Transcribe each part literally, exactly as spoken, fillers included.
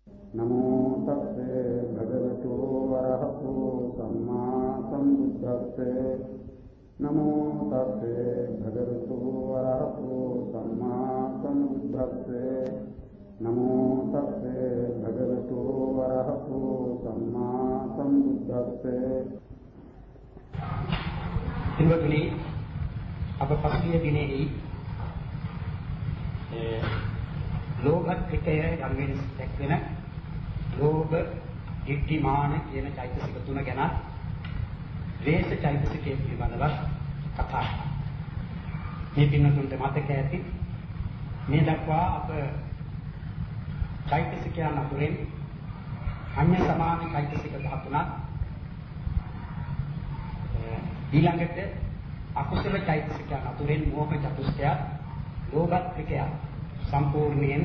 නමෝ තස්සේ භගවතු වරහතෝ සම්මා සම්බුද්දස්සේ නමෝ තස්සේ භගවතු වරහතෝ සම්මා සම්බුද්දස්සේ නමෝ තස්සේ භගවතු වරහතෝ සම්මා සම්බුද්දස්සේ. ඉන්වතුනි අප පසුගිය දිනෙහි ලෝභ ත්‍රිකය යම්වෙන් දැක්වෙන ලෝභ, ditthi, මාන කියන චෛතසික තුන ගැන ද්වේෂ චෛතසිකයේ පිළිබඳව කතා කරා. මේ පින්නතුන්ට මතක ඇති මේ දක්වා අප චෛතසිකයන් අතුරින් අන්‍ය සමාන චෛතසික දහතුනක් ඊළඟට අකුසල චෛතසිකයන් අතුරින් මෝහ චතුස්කය, ලෝභ ත්‍රිකය සම්පූර්ණයෙන්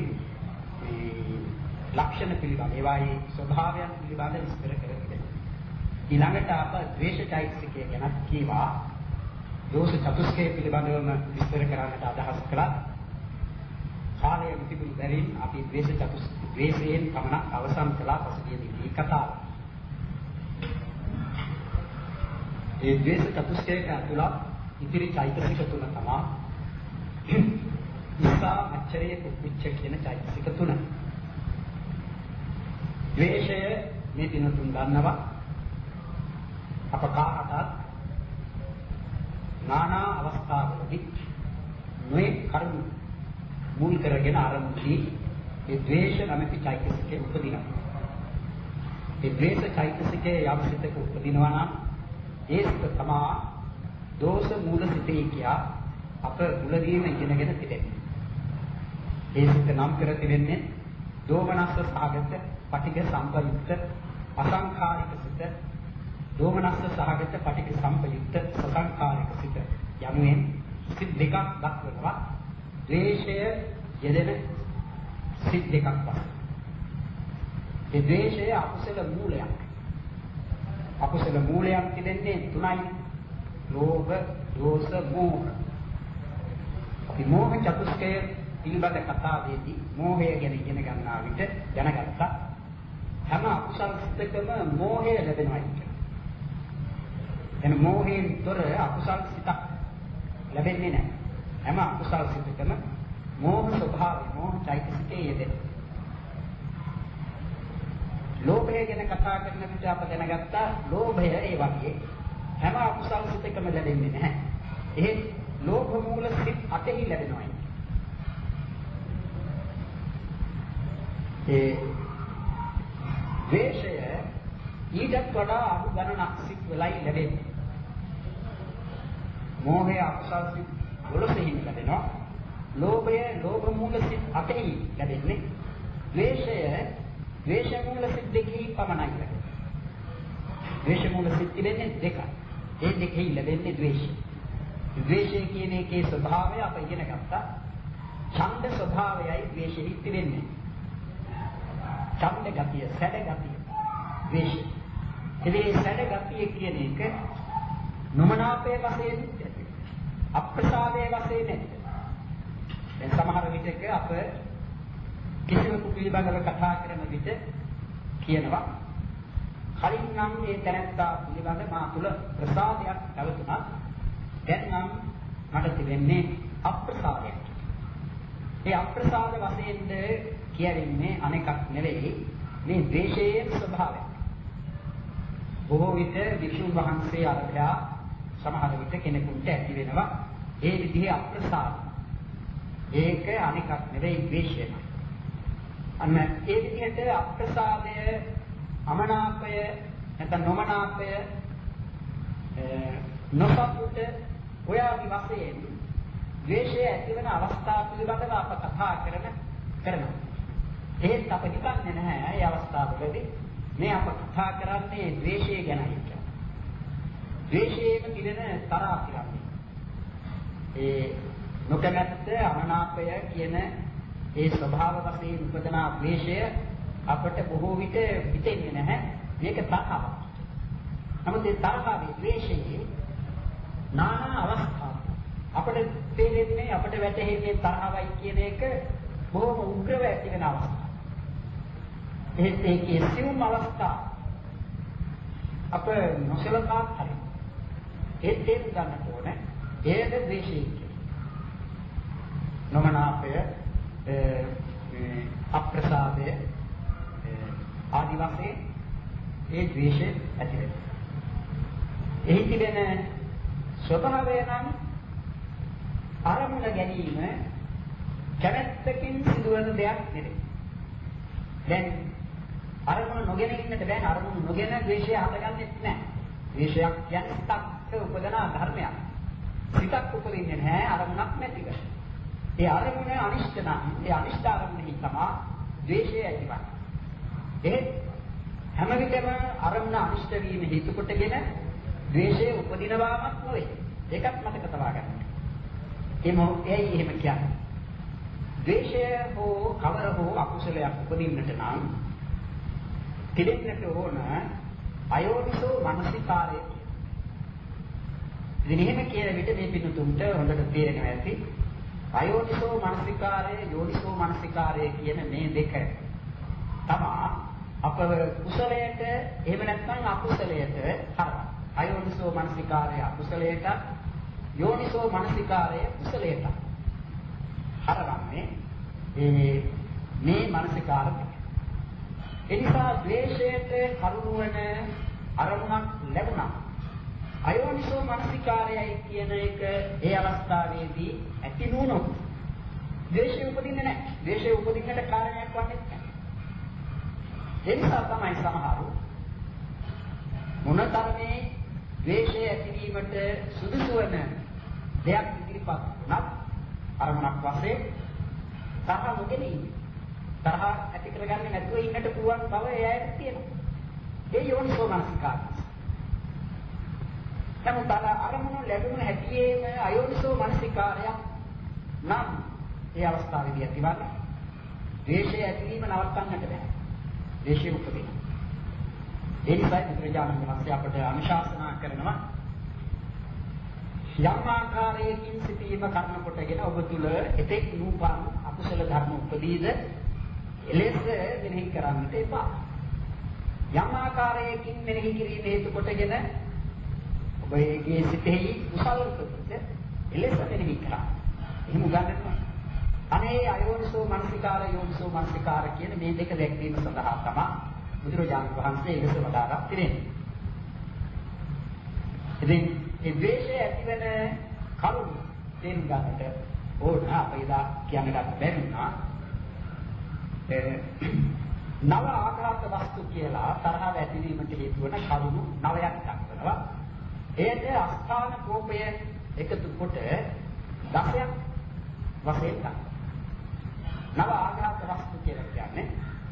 ලක්ෂණ පිළිබඳ ඒවායේ ස්වභාවයන් පිළිබඳ විස්තර කරගෙන ඊළඟට අප ද්වේෂ චෛතසිකය ගැන කීවා. දෝෂ චතුස්කය පිළිබඳවම විස්තර කරන්නට අදහස් කළා. කාලය තිබුණු බැවින් අපි ද්වේෂ චතුස් ද්වේෂයෙන් පමණ අවසන් කළා පසුගිය දිනී කතාව. ඒ ද්වේෂ චතුස්කයට ඇතුළත් ඉතිරි චෛතසික තුන තමයි ඉස්සා අච්චරයේ කුච්ච කියන චෛතසික තුන. ද්වේෂය මේ දින තුන් ගන්නවා අප කාටත් නානා අවස්ථාවලදී මේ කර්ම මුල් කරගෙන ආරම්භී මේ ද්වේෂ නැමැති චෛතසිකේ උපදිනවා. මේ ද්වේෂ චෛතසිකේ යම් සිතක උපදිනවා නම් ඒ සිත තමයි දෝෂ මූල සිතේ කියා අප මුලදීම ඉගෙනගෙන තිබෙනවා. ඒ සිත නම් කර තිබෙන්නේ දෝමනස්ස සාගත, පටිඝ සම්පයුක්ත, අසංඛාරික සිත, දෝමනස්ස සාගත, පටිඝ සම්පයුක්ත, සසංඛාරික සිත යනුවෙන් සිත් දෙකක් දක්වනවා. ද්වේෂය යෙදෙන සිත් දෙකක් වශයෙන්. ඒ ද්වේෂය අකුසල මූලයක්. අකුසල මූලයන් තිබෙන්නේ තුනයි. ලෝභ, දෝෂ, මෝහ. අපි මෝහ චතුස්කය පිළිබඳ කතාවේදී මෝහය ගැන ඉගෙන ගන්නා විට දැනගත්තා හැම අකුසල සිතකම මෝහය ලැබෙනවා කියලා. එන මෝහයෙන් තොර අකුසල සිතක් ලැබෙන්නේ නැහැ. හැම අකුසල සිතකම මෝහ ස්වභාවය, මෝහ චෛතසිකයේ යෙදෙන. ලෝභය ගැන කතා කරන විට අප දැනගත්තා ලෝභය ඒ වගේ හැම අකුසල සිතකම ලැබෙන්නේ නැහැ. එහෙත් ලෝභ මූල සිත් අටෙහි ලැබෙනවා. ඒ ද්වේෂය ඊටත් වඩා අඩු ගණනක් සිත් වලයි ලැබෙන්නේ. මෝහය අකුසල සිත් දොළොසෙහි ලැබෙනවා. ලෝභය ලෝභ මූල සිත් අටෙහි ලැබෙන්නේ. ද්වේෂය ද්වේෂ මූල සිත් දෙකෙහි පමණයි ලැබෙන්නේ. ද්වේෂ මූල සිත් තිබෙන්නේ දෙකයි. ඒ දෙකෙහි ලැබෙන්නේ ද්වේෂය. ද්වේෂය කියන එකේ ස්වභාවය අප ඉගෙන ගත්තා. ඡන්ද ස්වභාවයයි ද්වේෂෙහි තිබෙන්නේ. ඡන්ද ගතිය, සැඩ ගතිය, ද්වේෂය. ඉතින් සැඩ ගතිය කියන එක නොමනාපයේ වශයෙන් අප්‍රසාදයේ වශයෙන් නැහැ. දැන් සමහර විටක අප කිසිවෙකු පිළිබඳව කතා කරන විට කියනවා කලින් නම් මේ තැනැත්තා පිළිබඳ මා තුළ ප්‍රසාදයක් පැවතුණා. දැන් නම් මට තිබෙන්නේ අප්‍රසාදයක්. ඒ අප්‍රසාද වශයෙන්ද කියන්නේ අනෙකක් නෙවෙයි මේ ද්වේෂයේ ස්වභාවය. බොහෝ විට වික්ෂුන් වහන්සේ අරබයා සමහර විට කෙනෙකුට ඇති වෙනවා ඒ විදිහේ අප්‍රසාද. ඒක අනෙකක් නෙවෙයි ද්වේෂය. අන්න ඒ විදිහට අප්‍රසාදය, අමනාපය, නැත්නම් නොමනාපය, නොසතුට ඔය ආදි වශයෙන් ද්වේෂය ඇතිවන අවස්ථා පිළිබඳව අප කතා කරන කරනවා. ඒත් අප හිතන්නේ නැහැ මේ අවස්ථාවවලදී මේ අප කතා කරන්නේ ද්වේෂය ගැනයි කියලා. ද්වේෂයේම තිබෙන තරහ කියන්නේ. ඒ නොකමැත්ත, අමනාපය කියන ඒ ස්වභාව වශයෙන් උපදනා ද්වේෂය අපට බොහෝ විට හිතෙන්නේ නැහැ. මේක තරහක්. නමුත් ඒ තරහවේ ද්වේෂයේ නානා අවස්ථා අපිට තේරෙන්නේ අපිට වැටහෙන්නේ තරහවයි කියන එක බොහොම උග්‍රව ඇති වෙන අවස්ථාවක්. ඒ ඒකේ සියුම් අවස්ථා අප නොසලකා හරි. ඒ තේරුම් ගන්නට ඕනේ. ඒද ද්වේෂය කියන්නේ. නොමනාපය මේ අප්‍රසාදය ආදි වශයෙන් ඒ ද්වේෂය ඇති වෙනවා. එහි තිබෙන ස්වභාවය නම් අරමුණ ගැනීම කැමැත්තකින් සිදුවන දෙයක් නෙවෙයි. දැන් අරමුණ නොගෙන ඉන්නට බෑ. අරමුණ නොගෙන ද්වේෂය හටගන්නෙත් නැහැ. ද්වේෂයක් කියන්නේ සිතක් උපදන ධර්මයක්. සිතක් උපදින්නේ නැහැ අරමුණක් නැතිව. ඒ අරමුණ අනිෂ්ට නම් ඒ අනිෂ්ට අරමුණෙහි තමයි ද්වේෂය ඇතිවන්නේ. ඒ හැම විටම අරමුණ අනිෂ්ට වීම හේතු කොටගෙන ද්වේෂය උපදිනවාමත් නොවේ. ඒකත් මතක තබා ගන්න. ඒ මොකේයි එහෙම කියන්නේ. ද්වේෂය හෝ කවර හෝ අකුසලයක් උපදින්නට නම් තිබෙන්නට ඕන අයෝනිසෝ මනසිකාරය. ඉතින් එහෙම කියන විට මේ පිටුතුන්ට හොඳට තේරෙනවා ඇති. අයෝනිසෝ මනසිකාරය, යෝනිසෝ මනසිකාරය කියන මේ දෙක තමයි අප කුසලයට එහෙම නැත්නම් අකුසලයට හරවන්නේ. අයෝනිසෝ මනසිකාරය අකුසලයට, යෝනිසෝ මනසිකාරය කුසලයට හරවන්නේ මේ මේ මනසිකාර දෙක. එනිසා ද්වේෂයට කරුණු වන අරමුණක් ලැබුණා. අයෝනිසෝ මනසිකාරයයි කියන එක ඒ අවස්ථාවේදී ඇති නුනොත් ද්වේෂය උපදින්නේ නැහැ. ද්වේෂය උපදින්නට කාරණයක් වන්නේ නැහැ. ඒ නිසා තමයි සමහරු මොනතරමේ ද්වේෂය ඇතිවීමට සුදුසු වන දෙයක් ඉදිරිපත් වුණත් අරමුණක් වශයෙන් තරහ නොගෙන ඉන්නේ. තරහ ඇති කරගන්නේ නැතුව ඉන්නට පුළුවන් බව එයාට තියෙනවා. ඒ යෝනිසෝ මනසිකාරය. නමුත් අරමුණු ලැබුණ හැටියේම අයෝනිසෝ මනසිකාරයක් නම් ඒ අවස්ථාවේදී ඇතිවන්නේ ද්වේෂය ඇතිවීම නවත්තන්නට බෑ. ද්වේෂය උපදින. ඒ නිසා බුදුරජාණන් වහන්සේ අපට අනුශාසනා කරනවා යම් ආකාරයකින් සිටීම කර්ම කොටගෙන ඔබ තුල එතෙක් නූපන් අකුසල ධර්ම උපදීද එලෙස මෙනෙහි කරන්නට එපා. යම් ආකාරයකින් මෙනෙහි කිරීම හේතු කොටගෙන ඔබ ඒකේ සිටෙහි කුසල උපදීද එලෙස මෙනෙහි කරා. එහෙම උගන්වනවා. අනේ අයෝනිසෝ මනසිකාර යෝනිසෝ මනසිකාර කියන මේ දෙක දැක්වීම සඳහා තමයි බුදුරජාණන් වහන්සේ එලෙස වදාරා තිබෙන්නේ. ඉතින් ඒ ද්වේෂය ඇතිවන කරුණු තේරුම් ගන්නට ඕන අපේදා කියන්නට බැරිුණා. ඒ නව ආඝාත වස්තු කියලා තරහව ඇතිවීමට හේතු වන කරුණු නවයක් දක්වනවා. ඒද අස්ථාන කෝපය එකතු කොට දසයක් වශයෙන් ගන්නවා. නව ආඝාත වස්තු කියලා කියන්නේ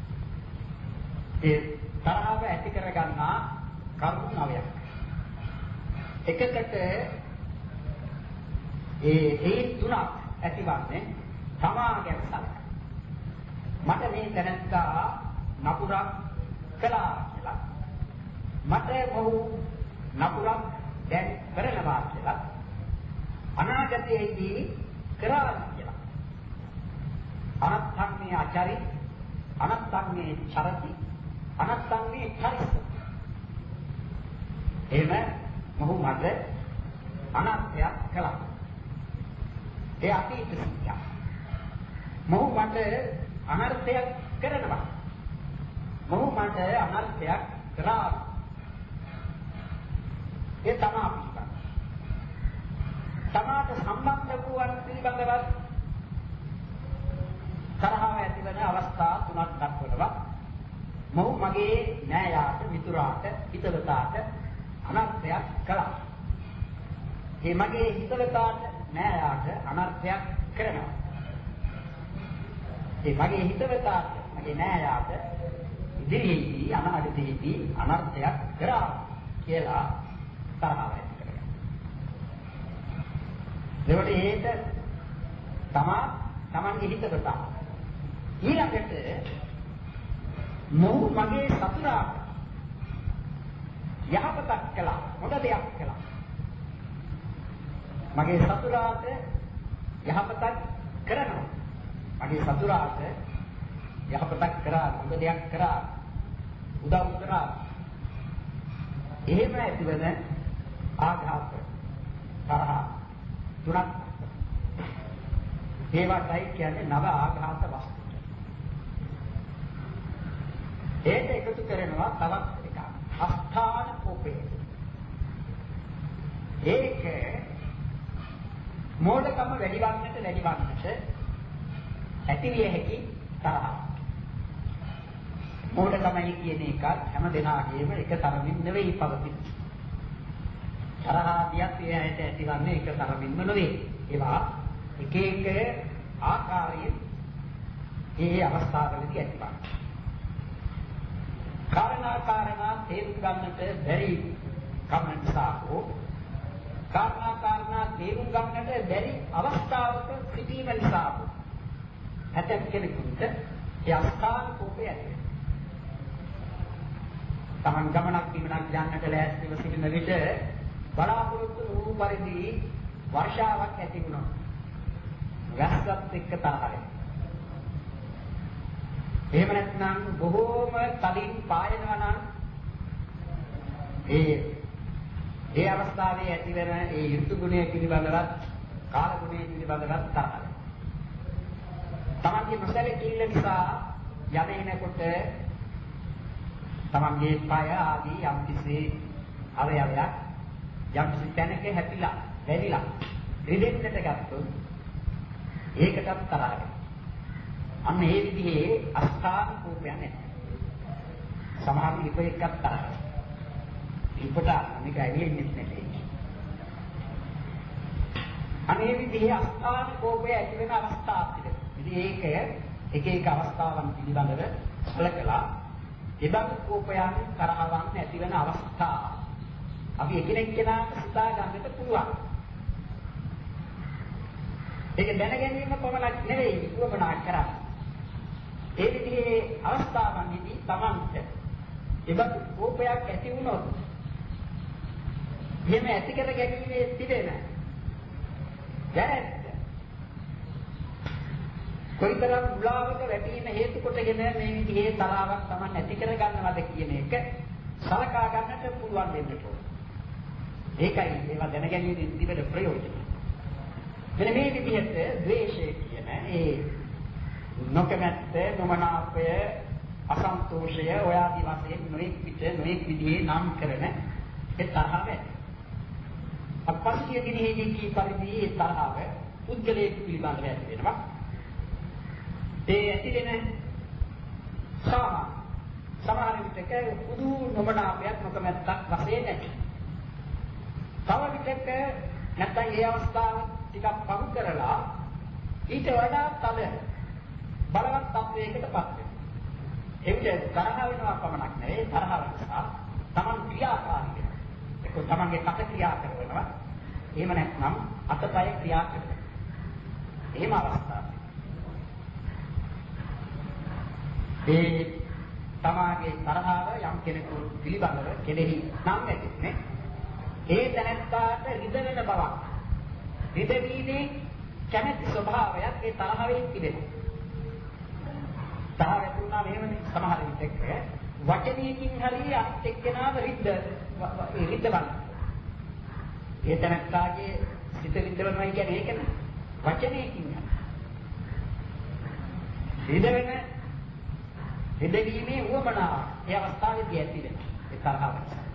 ඒ තරහව ඇති කරගන්නා කරුණු නවයක්. එකකට ඒ ඒ තුනක් ඇතිවන්නේ තමා ගැන සලකන. මට මේ දැනත්තා නපුරක් කළා කියලා. මට මොහු නපුරක් දැන් කරනවා කියලා. අනාගතයේදී කරා කියලා. අනත්තන්නේ ආචාරි, අනත්තන්නේ චරති, අනත්තන්නේ චරිත. එහෙම මොහු මට අනර්ථයක් කළා. ඒ අතීත සිද්ධිය. මොහු මට අනර්ථයක් කරනවා. මොහු මට අනර්ථයක් කරා. ඒ තමයි අපිට. තමාට සම්බන්ධ වූවන් පිළිබඳව තරහව ඇතිවන අවස්ථා තුනක් දක්වනවා. මොහු මගේ නෑයාට, මිතුරාට, හිතවතාට අනර්ථයක් කළා. ඒ මගේ හිතවතාට නෑයාට අනර්ථයක් කරනවා. ඒ මගේ හිතවතාට මගේ නෑයාට ඉදිරියේදී අනාගතයේදී අනර්ථයක් කරා කියලා තරහව ඇති කරගන්නවා. ඒකට ඒට තමා තමන්ගේ හිතවතා ඊළඟට මොහු මගේ සතුරාට යහපතක් කළා, හොඳ දෙයක් කළා. මගේ සතුරාට යහපතක් කරනවා. මගේ සතුරාට යහපතක් කරා, හොඳ දෙයක් කරා, උදව් කරා. එහෙම ඇතිවන ආඝාත තරහ තුනක්. ඒවටයි කියන්නේ නව ආඝාත වස්තු. ඒක එකතු කරනවා තවත් එකක්. අස්ථාන කෝපය. ඒක මෝඩකම වැඩිවන්නට වැඩිවන්නට ඇතිවිය හැකි තරහ. මෝඩකමයි කියන එක හැම දෙනාගේම එක තරමින් නෙවෙයි පවතින. තරහාදියත් ඒ ඇයට ඇතිවන්නේ එක තරමින්ම නෙවෙයි. ඒවා එක එක ආකාරයෙන් මේ අවස්ථාවලදී ඇතිවන්නේ. කාරණා කාරණා තේරුම් ගන්නට බැරි කම නිසා හෝ කාරණා කාරණා තේරුම් ගන්නට බැරි අවස්ථාවක සිටීම නිසා හෝ ඇතැම් කෙනෙකුට ඒ අස්ථාන කෝපය ඇති වෙනවා. තමන් ගමනක් බිමනක් යන්නට ලෑස්තිව සිටින විට බලාපොරොත්තු වූ පරිදි වර්ෂාවක් ඇති වුණා. වැස්සත් එක්ක තරහයි. එහෙම නැත්නම් බොහෝම තදින් පායනවා නම් ඒ ඒ අවස්ථාවේ ඇතිවන ඒ ඍතු ගුණය පිළිබඳවත් කාල ගුණය පිළිබඳවත් තරහයි. තමන්ගේ නොසැලකීම නිසා යමෙනකොට තමන්ගේ පය ආදී යම් කිසි අවයවයක් යම් කිසි තැනක හැපිලා වැදිලා රිදෙන්නට ගත්තොත් ඒකටත් තරහයි. අන්න ඒ විදිහේ අස්ථාන කෝපයක් නැහැ. සමහර විට එකක් තරහයි. ඉපට අනික ඇවිල්න්නේ නැහැ. අනේ විදිහේ අස්ථාන කෝපය ඇති වෙන අවස්ථා තිබෙනවා. ඉතින් ඒක එක එක අවස්ථාවන් පිළිබඳව සැලකලා එබඳු කෝපයන් තරහවන් ඇති වෙන අවස්ථා අපි එකිනෙක කෙනාට සිතා ගන්නට පුළුවන්. ඒක දැන ගැනීම පමණක් නෙවෙයි උවමනා කරන්නේ. ඒ විදිහේ අවස්ථාවන්දී තමන්ට එබඳු කෝපයක් ඇති වුණොත් එහෙම ඇති කර ගැනීමේ තිබෙන දැනට කොයිතරම් මුලාවක වැටීම හේතු කොටගෙන මේ විදිහේ තරාවක් තමන් ඇති කර ගන්නවද කියන එක සලකා ගන්නට පුළුවන් වෙන්න ඕන. ඒකයි ඒවා දැන ගැනීමෙන් තිබෙන ප්‍රයෝජනය. මෙන්න මේ විදිහට ද්වේෂය කියන ඒ නොකමැත්ත, නොමනාපය, අසන්තෝෂය ඔය ආදී වශයෙන් නොඑක් විට නොඑක් විදිහේ නම් කරන ඒ තරහව ඇති. අපස්සිය දිනෙහිදී කී පරිදි ඒ තරහව පුද්ගලයෙකු පිළිබඳව ඇති වෙනවා. ඒ ඇති වෙන සාම සමහර විටක පුදු නොමනාපයක් නොකමැත්තක් වශයෙන් ඇති. තව විටක නැත්නම් ඒ අවස්ථාව ටිකක් පහු කරලා ඊට වඩා තද බලවත් තත්වයකටපත් වෙනවා. ඒ විදිහට තරහ වෙනවා පමණක් නෙවෙයි තරහ නිසා තමන් ක්‍රියාකාරී වෙනවා. ඒක තමන්ගේ කට ක්‍රියා කරනවා. එහෙම නැත්නම් අතපය ක්‍රියා කරනවා. එහෙම අවස්ථාවක්. ඒ තමාගේ තරහව යම් කෙනෙකු පිළිබඳව කෙරෙහි නම් ඇතිනේ. ඒ තැනැත්තාට රිදෙන බවක්. රිදවීමේ කැමැති ස්වභාවයක් ඒ තරහවේ තිබෙනවා. තරහ වැටුණා මෙහෙමනේ සමහර විටක වචනයකින් හරි අනිත් එක්කෙනාව රිද්ද රිද්දවන්න. ඒ තැනැත්තාගේ සිත රිද්දවනවා කියන්නේ ඒකනේ. වචනයකින් රිදවෙන රිදවීමේ උවමනාව ඒ අවස්ථාවේදී ඇති වෙනවා. ඒ තරහව.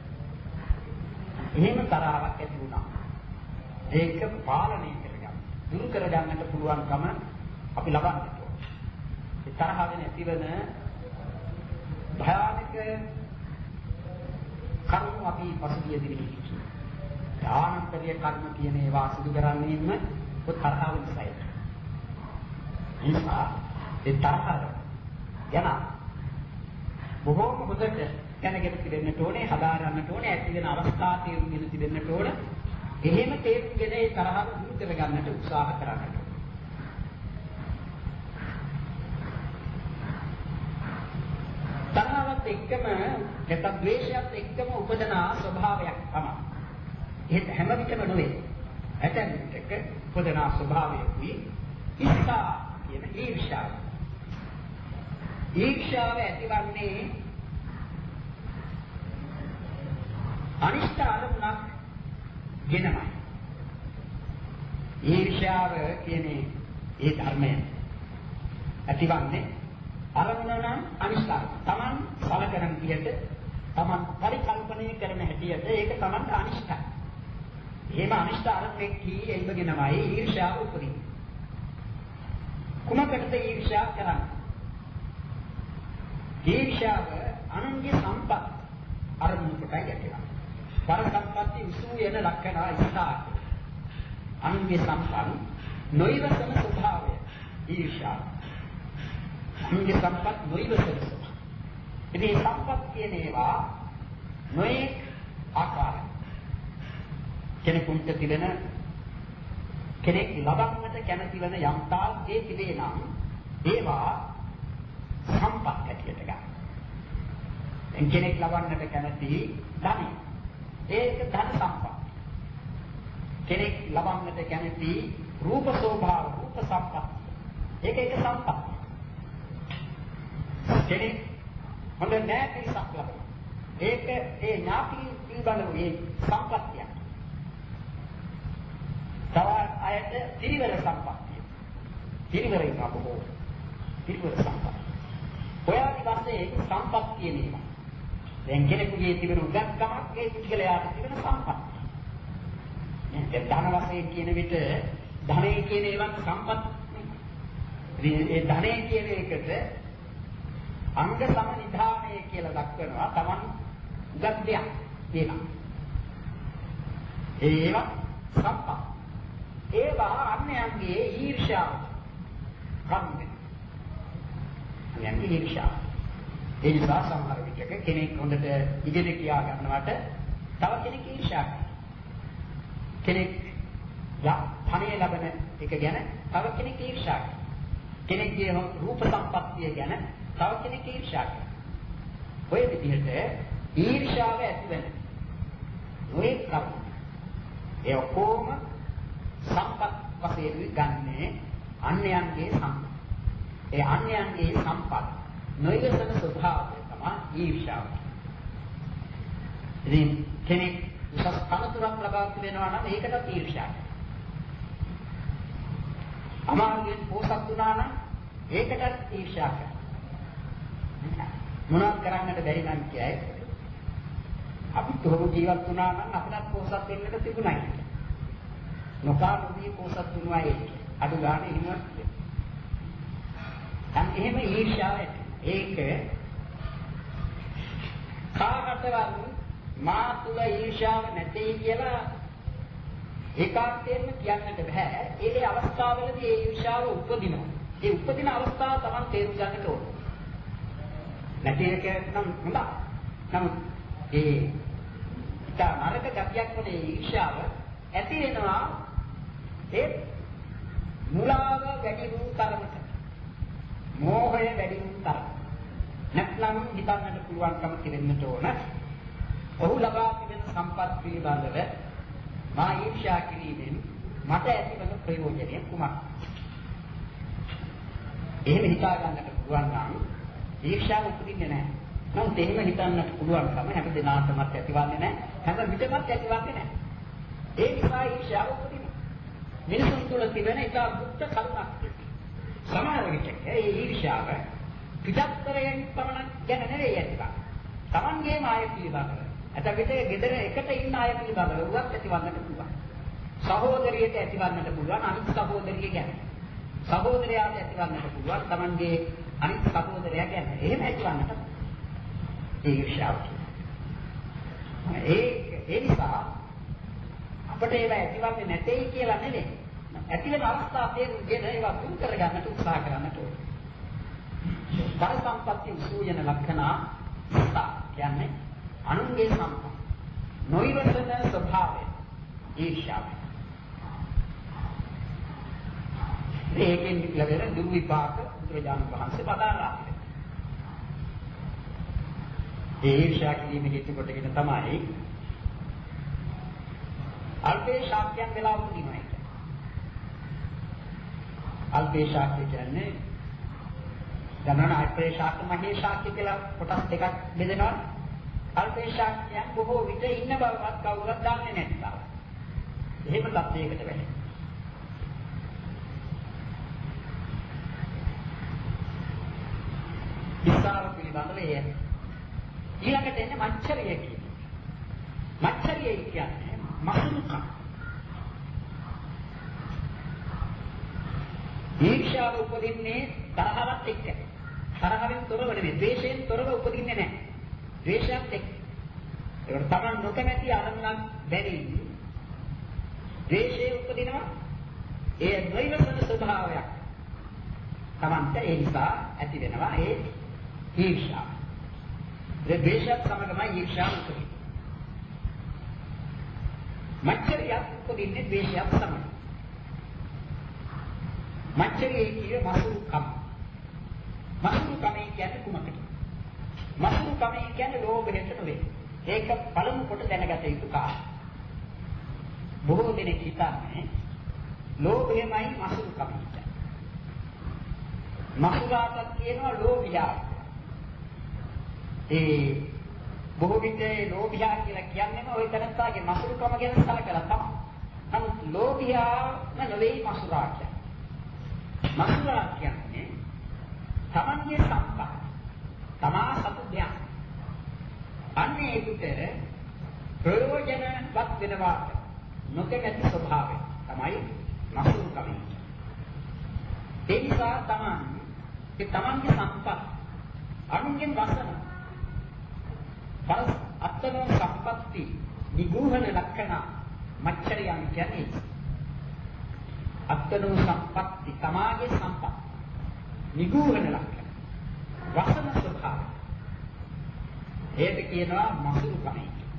එහෙම තරහවක් ඇති වුණා. ඒක පාලනය කරගන්න. දුරු කරගන්නට පුළුවන්කම අපි ලබන්නේ. ඒ තරහවෙන් ඇතිවන භයානක කර්ම අපි පසුගිය දිනෙදී කිව්වා. ආනන්තරීය කර්ම කියන ඒවා සිදු කරන්නේම ඔය තරහව නිසායි. නිසා ඒ තරහව යන බොහෝම හොඳට දැනගෙන තිබෙන්නට ඕනේ, හදාරන්නට ඕනේ, ඇති වෙන අවස්ථා තේරුම් ගෙන තිබෙන්නට ඕනේ. එහෙම තේරුම්ගෙන ඒ තරහව දුරු කරගන්නට උත්සාහ කරන්නට ඕනේ. තරහවත් එක්කම නැත්නම් ද්වේෂයත් එක්කම උපදන ස්වභාවයක් තමයි. ඒක හැම විටම නෙවෙයි. ඇතැම් විටක උපදන ස්වභාවයකුයි ඉස්සා කියන ඊර්ෂ්‍යාව. ඊර්ෂ්‍යාව ඇතිවන්නේ අනිෂ්ඨ අරමුණක් ගෙනමයි. ඊර්ෂ්‍යාව කියන්නේ ඒ ධර්මය ඇතිවන්නේ අරමුණ නම් අනිෂ්ඨ. Taman සලකන විදිහට Taman පරිකල්පනය කරන හැටියට ඒක Tamanට අනිෂ්ඨයි. එහෙම අනිෂ්ඨ අරමුණෙක් කී එල්බගෙනමයි ඊර්ෂ්‍යාව උපදින්නේ. කුමකටද ඊර්ෂ්‍යාව කරන්නේ? ඊර්ෂ්‍යාව අනුන්ගේ සම්පත් අරමුණු කොටයි ඇතිවන්නේ. පර සම්පatti උසූ යන ලක්ෂණ ඉස්සා. අනුන්ගේ සම්පත් නොයිවසන ස්වභාවය ඊර්ෂ්‍යාව. අනුන්ගේ සම්පත් නොයිවසන ස්වභාවය. ඉතින් සම්පත් කියන ඒවා නොඑක ආකාරයි. කෙනෙකුට තිබෙන කෙනෙක් ලබන්නට කැමති වෙන යම් තාක් දේ තිබේ නම් ඒවා සම්පත් හැටියට ගන්න. දැන් කෙනෙක් ලබන්නට කැමති ධනෙ. ඒක ධන සම්පත්. කෙනෙක් ලබන්නට කැමති රූප ස්වභාව රූප සම්පත්. ඒක ඒක සම්පත්. කෙනෙක් හොඳ නැති සම්පත්. ඒක ඒ ඥාති පිළිබඳව ඒ සම්පත්තිය. තව අයට පිරිවර සම්පත්තිය. පිරිවරේ කපෝ. පිරිවර සම්පත්. ඔයාලි වශයෙන් සම්පත් කියන එක. දැන් කෙනෙකුගේ තිබෙන උගත්කමක් ඒ පුද්ගලයාට තිබෙන සම්පත්. දැන් ධන වශයෙන් කියන විට ධනෙ කියන ඒවත් සම්පත්. ඒ ධනෙ කියන එකට අංග සම නිධානය කියලා දක්වනවා. Taman උගත් දෙයක් තියෙනවා. ඒවා සම්පත්. ඒවා අන්‍යයන්ගේ ඊර්ෂ්‍යාව කම්මේ. අන්‍යයන්ගේ ඊර්ෂ්‍යාව. ඒ නිසා සමහර විටක කෙනෙක් හොඳට ඉගෙන කියා ගන්නවට තව කෙනෙක් ඊර්ෂ්‍යා කරනවා. කෙනෙක් යා ධනෙ ලබන එක ගැන තව කෙනෙක් ඊර්ෂ්‍යා කරනවා. කෙනෙක්ගේ රූප සම්පත්තිය ගැන තව කෙනෙක් ඊර්ෂ්‍යා කරනවා. ඔය විදිහට ඊර්ෂ්‍යාව ඇති වෙන ඔය කම ඒ ඔක්කොම සම්පත් වශයෙන් ගන්නේ අන්‍යයන්ගේ සම්පත්. ඒ අන්‍යයන්ගේ සම්පත් නොයසන ස්වභාවය තමයි ඊර්ෂ්‍යාව. ඉතින් කෙනෙක් උසස් තනතුරක් ලබා දෙනවා නම් ඒකට ඊර්ෂ්‍යාව. අමාරුවෙන් පොසත් වුණා නම් ඒකට ඊර්ෂ්‍යාව. මොනවද කරන්නට බැරි නම් කියයි. අපි තොරව ජීවත් වුණා නම් අපිට පොසත් වෙන්නට තිබුණා. නොකානුදී පොසත් වුණා ඒක. අඩු ගන්න එහෙමත්. දැන් එහෙම ඊර්ෂ්‍යාව ඒක කාටවත් මා තුල ඊර්ෂ්‍යාව නැtei කියලා ඒකාන්තයෙන්ම කියන්නට බෑ. ඒ අවස්ථාවවලදී ඒ ඊර්ෂ්‍යාව උපදිනවා. ඒ උපදින අවස්ථාව තමයි තේරුම් ගන්නට ඕන. නැති එක නම් හොඳයි. නමුත් ඒ ඉතා නරක ගතියක් වන ඊර්ෂ්‍යාව ඇති වෙනවා ඒ මුලාව වැඩි වූ තරමට. මෝහය වැඩි වූ තරමට. නැත්නම් හිතන්නට පුළුවන්කම තිබෙන්නට ඕන. ඔහු ලබා තිබෙන සම්පත් පිළිබඳව මා ඊර්ෂ්‍යා කිරීමෙන් මට ඇතිවන ප්‍රයෝජනය කුමක්ද? එහෙම හිතා ගන්නට පුළුවන් නම් ඊර්ෂ්‍යාව උපදින්නේ නැහැ. නමුත් එහෙම හිතන්නට පුළුවන්කම හැම දිනාටම ඇතිවන්නේ නැහැ. හැම විටමත් ඇතිවන්නේ නැහැ. ඒ නිසා ඊර්ෂ්‍යාව උපදිනවා. මිනිසුන් තුළ තිබෙන එක දුක්ඛ කරුණක්. සමහර විටක ඒ ඊර්ෂ්‍යාව පිටස්තරයෙන් පමණක් ගැන නෙවෙයි ඇතිවන්නේ. Tamanගේ මාය පිළිබඳව. අත විතර gedara එකට ඉන්න අය පිළිබඳව උවත් ඇතිවන්නට පුළුවන්. සහෝදරියට ඇතිවන්නට පුළුවන් අනිත් සහෝදරිය ගැන. සහෝදරයාට ඇතිවන්නට පුළුවන් Tamanගේ අනිත් සහෝදරයා ගැන. එහෙම ඇතිවන්නට ඒ ඊර්ෂ්‍යාව. ඒ ඒ නිසා අපිට ඒවා ඇතිවන්නේ නැtei කියලා නෙවෙයි. ඇති වෙන අවස්ථා තේරුම්ගෙන ඒවා දුරු කරගන්නට උත්සාහ කරන්නට ඕනේ. පර සම්පatti උසූයන ලක්ෂණ කියන්නේ අනුන්ගේ සම්පත් නොයිවසන ස්වභාවය ඊර්ෂ්‍යාව. ඒකෙන් ලැබෙන දුර්විපාක බුදුරජාණන් වහන්සේ පදාරා. ඒ ඊර්ෂ්‍යා කිරීම හේතු කොටගෙන තමයි අල්පේ ශාක්‍යයන් වෙලා උපදිනවා. අල්පේ ශාක්‍ය කියන්නේ දැනන අල්පේශාක්‍ය මහේශාක්‍ය කියලා කොටස් දෙකක් බෙදෙනවා. අල්පේශාක්‍යයන් බොහෝ විට ඉන්න බවවත් කවුරුත් දන්නේ නැත්තා. එහෙම තත්යකට වෙන්නේ. විස්තර පිළිබඳව එය. ඊළඟට එන්නේ මච්චරිය කියන්නේ. මච්චරිය කියන්නේ මසුරුකම්. ඊර්ෂ්‍යාව උපදින්නේ තරහවත් එක්ක. තරහෙන් තොරව නෙවෙයි, ද්වේෂයෙන් තොරව උපදින්නේ නැහැ. ද්වේෂයත් එක්ක. ඒකට තමන් නොකමැති අරමුණක් බැරි. ද්වේෂය උපදිනවා. ඒ ද්වෛවසන ස්වභාවයක්. තමන්ට ඒ නිසා ඇති වෙනවා ඒ ඊර්ෂ්‍යාව. ඒ ද්වේෂයත් සමගමයි ඊර්ෂ්‍යාව උපදින්නේ. මච්චරියක් උපදින්නේ ද්වේෂයත් සමග. මච්චරියේ කිය මසුරුකම. මසුරුකම කියන්නේ කුමකද? මසුරුකම කියන්නේ ලෝභයට නෙවෙයි. ඒක පළමු කොට දැනගත යුතු කාරණා. බොහෝ දෙනෙක් හිතන්නේ ලෝභයමයි මසුරුකම කියන්නේ. මසුරාට කියනවා ලෝභියා. ඒ බොහෝ විට ලෝභියා කියලා කියන්නේම ওই තැනත්තාගේ මසුරුකම ගැන සලකලා තමයි. නමුත් ලෝභියා නෙවෙයි මසුරා කියන්නේ. මසුරා කියන්නේ තමන්ගේ සම්පත. තමා සතු දෙයක්. අන්නේ ඒකට ප්‍රයෝජනවත් වෙනවා නොකැමැති ස්වභාවය තමයි මසුරුකම. ඒ නිසා තමන් ඒ තමන්ගේ සම්පත අනුන්ගෙන් වසන බල අත්නෝ සම්පatti නිගූහන ලක්ෂණ මච්චරියන් කියන්නේ අත්නෝ සම්පatti තමාගේ සම්පත නිගූහන ලක්ෂණ වසන ස්වභාවය. ඒක කියනවා මසුරුකම.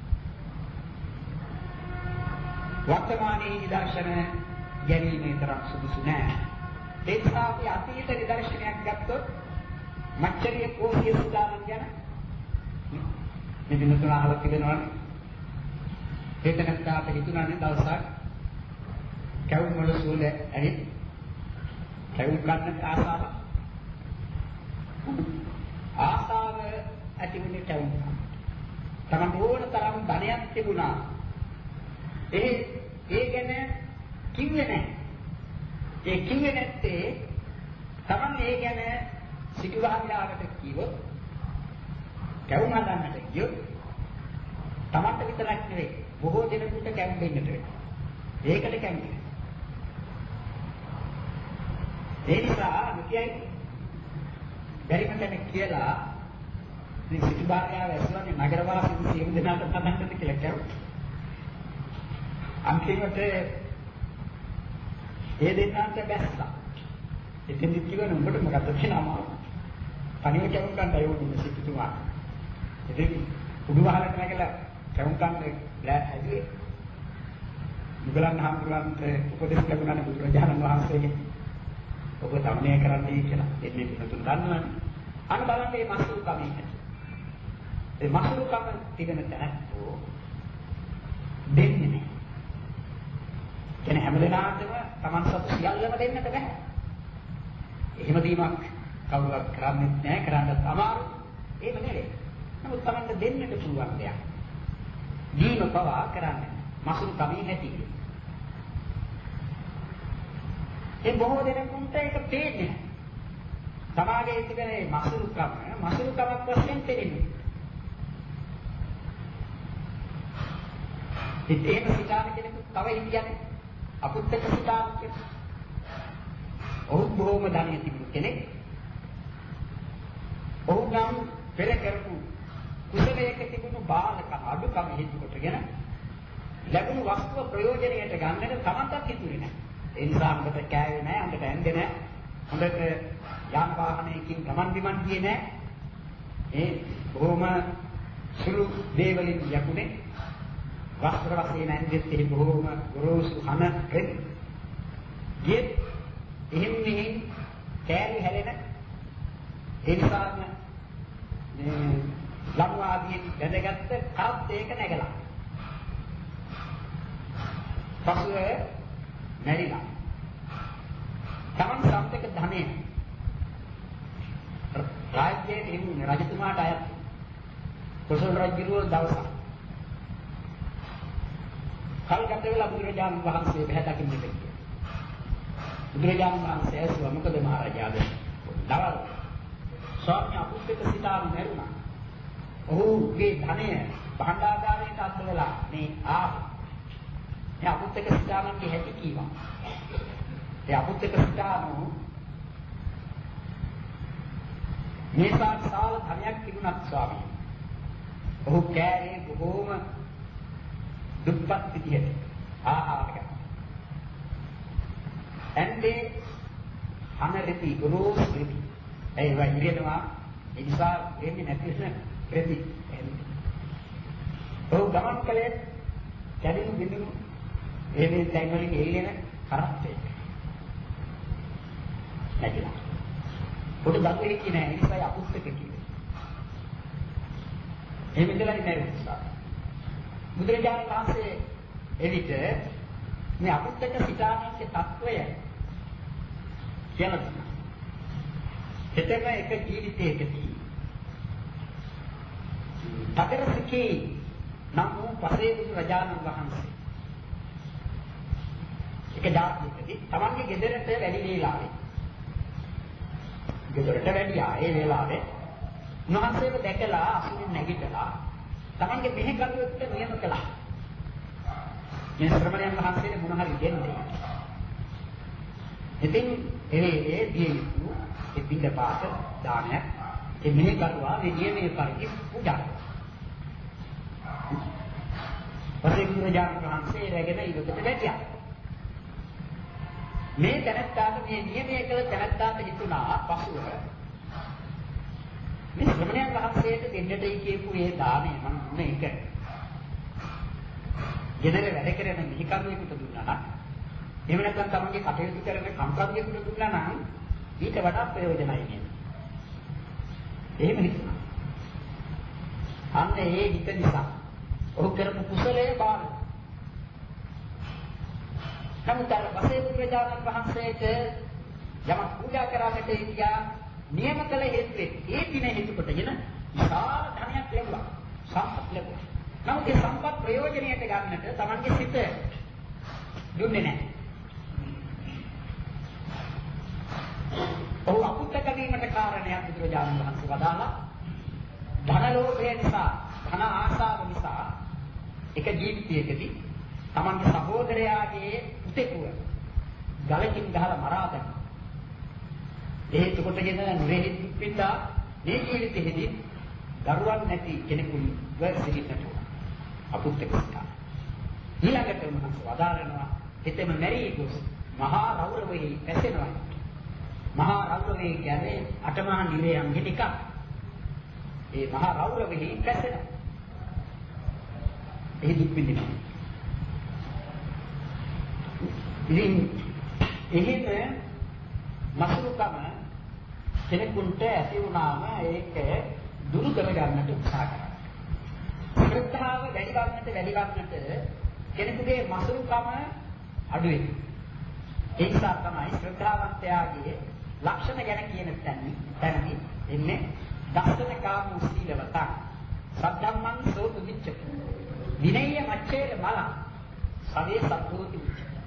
වර්තමානයේ නිදර්ශන ගැනීමේ තරම් සුදුසු නෑ. ඒ නිසා අපි අතීත නිදර්ශනයක් ගත්තොත් මච්චරිය කෝසිය සුදානම් ගැන මෙන්න තුන අහලා තිබෙනවනේ. ඒක නැත්නම් හිතුණානේ දවසක් කැවුම් වල සූල ඇරිත් කැවුම් ගන්න ආසාව ආසාව ඇති වුණේ කැවුම් ගන්න. තරම් ඕන තරම් ධනයක් තිබුණා. ඒ ඒ ගැන කිව්වේ නැහැ. ඒ කිව්වේ නැත්තේ තමන් ඒ ගැන සිටුවහලාකට කිව්වොත් කැවුම් හදන්නට ගියොත් තමන්ට විතරක් නෙවෙයි බොහෝ දෙනෙකුට කැවුම් දෙන්නට වෙනවා. ඒකට කැවුම්. ඒ නිසා මුකියයි බැරිම තැන කියලා මේ සිටුවහලාව ඇසුරන්නේ නගරවාසීන් සියලු දෙනාට හදන්නට කියලා කැවුම්. අන්තිමට ඒ දෙන්නාට බැස්සා. එතෙන්දි කිව්වනේ උඹට මොකද කියනවා? තනියම කැවුම් ගන්න අයෝනේ සිටුතුමා. ඉතින් උඩුවහලට නැගලා කැවුම් ගන්න බෑ ඇදුවේ. මුගලන් හාමුදුරන්ට උපදෙස් ලැබුණානේ බුදුරජාණන් වහන්සේගෙන්. ඔබ තමනය කරන්නයි කියලා. එන්නේ පිටුතුන් දන්නවනේ. අන්න බලන්න මේ මසුරුකම ඉන්නේ. ඒ මසුරුකම තිබෙන තැනෝ දෙන්නේ නෑ. කියන්නේ හැම වෙලාවෙම Taman සතු සියල්ලම දෙන්නට බෑ. එහෙම දීමක් කවුරුත් කරන්නේ නැහැ, කරන්නත් අමාරුයි. එහෙම නෙවෙයි. නමුත් Tamanට දෙන්නට පුළුවන් දෙයක්. දීම පවා කරන්නේ මසුරු කමී නැති. ඒ බොහෝ දෙනෙකුට ඒක පේන්නේ නැහැ. සමාජයේ තිබෙන මේ මසුරු කම, මසුරු කමක් වශයෙන් පෙනෙන්නේ. ඉතින් එහෙම සිතාන කෙනෙකුට තව ඉන්නේ අපුත්තක සිතාන කෙනෙක්. ඔහු බොහෝම ධනිය තිබුණු කෙනෙක්. ඔහු නම් පෙර කරපු කුසලයක තිබුණු බාලකම අඩුකම හේතු කොටගෙන ලැබුණු වස්තුව ප්‍රයෝජනයට ගන්නට තමන්ටත් හිතුනේ නැහැ. ඒ නිසා හොඳට කෑවේ නැහැ, හොඳට ඇඳේ නැහැ, හොඳට යාන වාහනයකින් ගමන් බිමන් ගියේ නැහැ. ඒ බොහොම සුළු දේවලින් යකුනේ වස්ත්‍ර වශයෙන් ඇඳෙත් ඒ බොහොම ගොරෝසු හන කෙත් යෙත් එහෙම මෙහෙම කෑලි හැලෙන ඒ නිසා මේ ලම්වාදීන් දැනගත්ත කරත් ඒක නැගලා පසුව මැරිලා තමන් සම්පතක ධනෙ රාජ්‍යයේ එන්නේ රජතුමාට අයත්. කොසල් රජුගේ දවසක්. කල්ගත වෙලා බුදුරජාණන් වහන්සේ බහැ දකින්නට ගියා. බුදුරජාණන් වහන්සේ ඇසුවා මොකද මහරජාද? දවල් ස්වාමී අපුත්තක සිතාම මැරුණා. ඔහුගේ ධනය භාණ්ඩාගාරයට අත්වලා මේ ආ ඒ අපුත්තක සිතාමන්ගේ හැටි කීවා. ඒ අපුත්තක සිතාම මේසා සාල ධනයක් තිබුණත් ස්වාමී. ඔහු කෑවේ බොහෝම දුප්පත් විදිහට ආහාරක. එන්නේ අනරති ගොරෝස් රෙදි. ඒ වයින්නවා ඒ නිසා එන්නේ නැති වෙන රෙදි. ඔහු ගමන් කළේ කැඩෙනු බිඳුණු ඒ මේ තැන් වලින් එල්ලෙන කරත්තේ. නැතිලා. පොඩි දඟලි කියන ඒ නිසා අපුත්තක කිව්වේ. එහෙම ඉඳලා ඉන්නේ නිසා. බුදුරජාණන් වහන්සේ එවිට මේ අපුත්තක සිතානන්ගේ තත්වය කියලා දුන්නා. එතන එක ජීවිතයකදී තකරසිකේ නම් වූ පසේ බුදුරජාණන් වහන්සේ එක දායකයෙක්දී තමන්ගේ ගෙදරට වැඩි වේලාවේ ගෙදරට වැඩියා ඒ වෙලාවේ උන්වහන්සේව දැකලා අසුරින් නැගිටලා තමන්ගේ මෙහෙකරුවෙක්ට නියම කළා. මේ ශ්‍රමණයන් වහන්සේට මොන හරි දෙන්නේ. ඉතින් ඒ ඒ දීතු ඒ පිටපාත දානයක් ඒ මෙහෙකරුවා මේ නියමයේ පරිදි පූජා කළා. පස්සේ බුදුරජාණන් වහන්සේ රැගෙන ඉවතට වැටියා. මේ තැනත්තාට මේ නියමයේ කළ තැනත්තාට හිතුණා පසුව මේ ශ්‍රමණයන් වහන්සේට දෙන්නටයි කියපු ඒ දාණය මම දුන්නේ එක. ගෙදර වැඩ කරන මිහිකරුවෙකුට දුන්නා නම් එහෙම නැත්නම් තමන්ගේ කටයුතු කරන කම්කරුවෙකුට දුන්නා නම් ඊට වඩා ප්‍රයෝජනයි නේද? එහෙම හිතුණා. අන්න ඒ හිත නිසා ඔහු කරපු කුසලයේ බාර. නමුත් අර පසේ බුදුරජාණන් වහන්සේට යමක් පූජා කරන්නට ඉතියා නියම කළ හේතුවේ ඒ දින හේතු කොටගෙන විශාල ධනයක් ලැබුණා. සම්පත් ලැබුණා. නමුත් ඒ සම්පත් ප්‍රයෝජනයට ගන්නට Tamanගේ සිත දුන්නේ නැහැ. ඔහු අපුත්තක වීමට කාරණයක් බුදුරජාණන් වහන්සේ වදාළා. ධන ලෝභය නිසා, ධන ආශාව නිසා එක ජීවිතයකදී Tamanගේ සහෝදරයාගේ පුතෙකුව ගලකින් ගහලා මරා දැම්මා. ඒ කොටගෙන නුරෙහි පිටා මේ ජීවිතෙහිදී දරුවන් නැති කෙනෙකුව සිටින්නට අපුත්තකස්ථා. ඊළඟට මහත් වදාරනවා එතෙම මැරී ගොස් මහා රෞරවෙහි පැසෙනවා. මහා රෞරවෙහි කියන්නේ අටමහා නිරයන්ගෙන් එකක්. ඒ මහා රෞරවෙහි පැසෙනවා. ඒ දුක් විඳිනවා. ඉතින් එහෙම මසුරුකම කෙනෙකුට ඇති වුණාම ඒක දුරු කර ගන්නට උත්සාහ කරනවා. ශ්‍රද්ධාව වැඩි ගන්නට වැඩි ගන්නට කෙනෙකුගේ මසුරුකම අඩු වෙනවා. ඒ නිසා තමයි ශ්‍රද්ධාවන්තයාගේ ලක්ෂණ ගැන කියන තැනදී තැනදී එන්නේ දස්සන කාමු සීලවතං සද්ධම්මං සෝතු විච්ඡ විනේය මච්ඡේර මල සවේ සත්තුති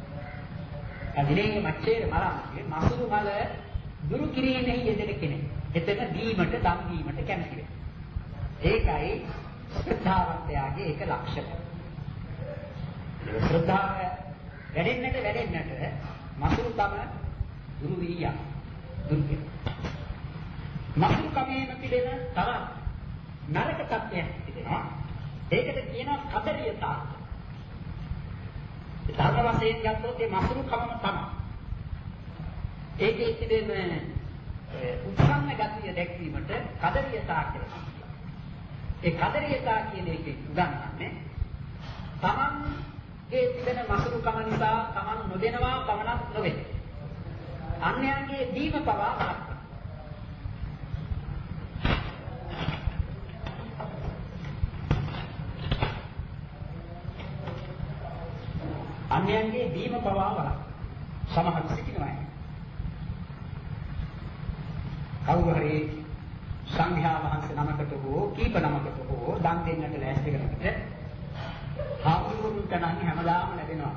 විනේය මච්ඡේර මල මසුරු මල දුරු කිරීමෙහි යෙදෙන කෙනෙක්. එතන දීමට දන් දීමට කැමති වෙනවා. ඒකයි ශ්‍රද්ධාවන්තයාගේ එක ලක්ෂණය. ශ්‍රද්ධාව වැඩෙන්නට වැඩෙන්නට මසුරුකම දුරු වී යන දුරු වෙනවා. මසුරුකමේම පිළිදෙන තරම් නරක තත්ත්වයක් තිබෙනවා. ඒකට කියනවා කදරියතා. ඒ ධර්ම වශයෙන් ගත්තොත් ඒ මසුරුකමම තමයි. ඒකේ තිබෙන උත්සන්න ගතිය දැක්වීමට කදරියතා කියලා. ඒ කදරියතා කියන එකේ උදාහරණයක් තමන්ගේ තිබෙන මසුරුකම නිසා තමන් නොදෙනවා පමණක් නොවේ. අන්‍යයන්ගේ දීම පවා අන්‍යයන්ගේ දීම පවා වල සමහර සිටිනවා. කවුරු හරි සංඝයා වහන්සේ නමකට හෝ කීප නමකට හෝ දන් දෙන්නට ලෑස්ති කරනකොට හාමුදුරුවන්ට නම් හැමදාම ලැබෙනවා.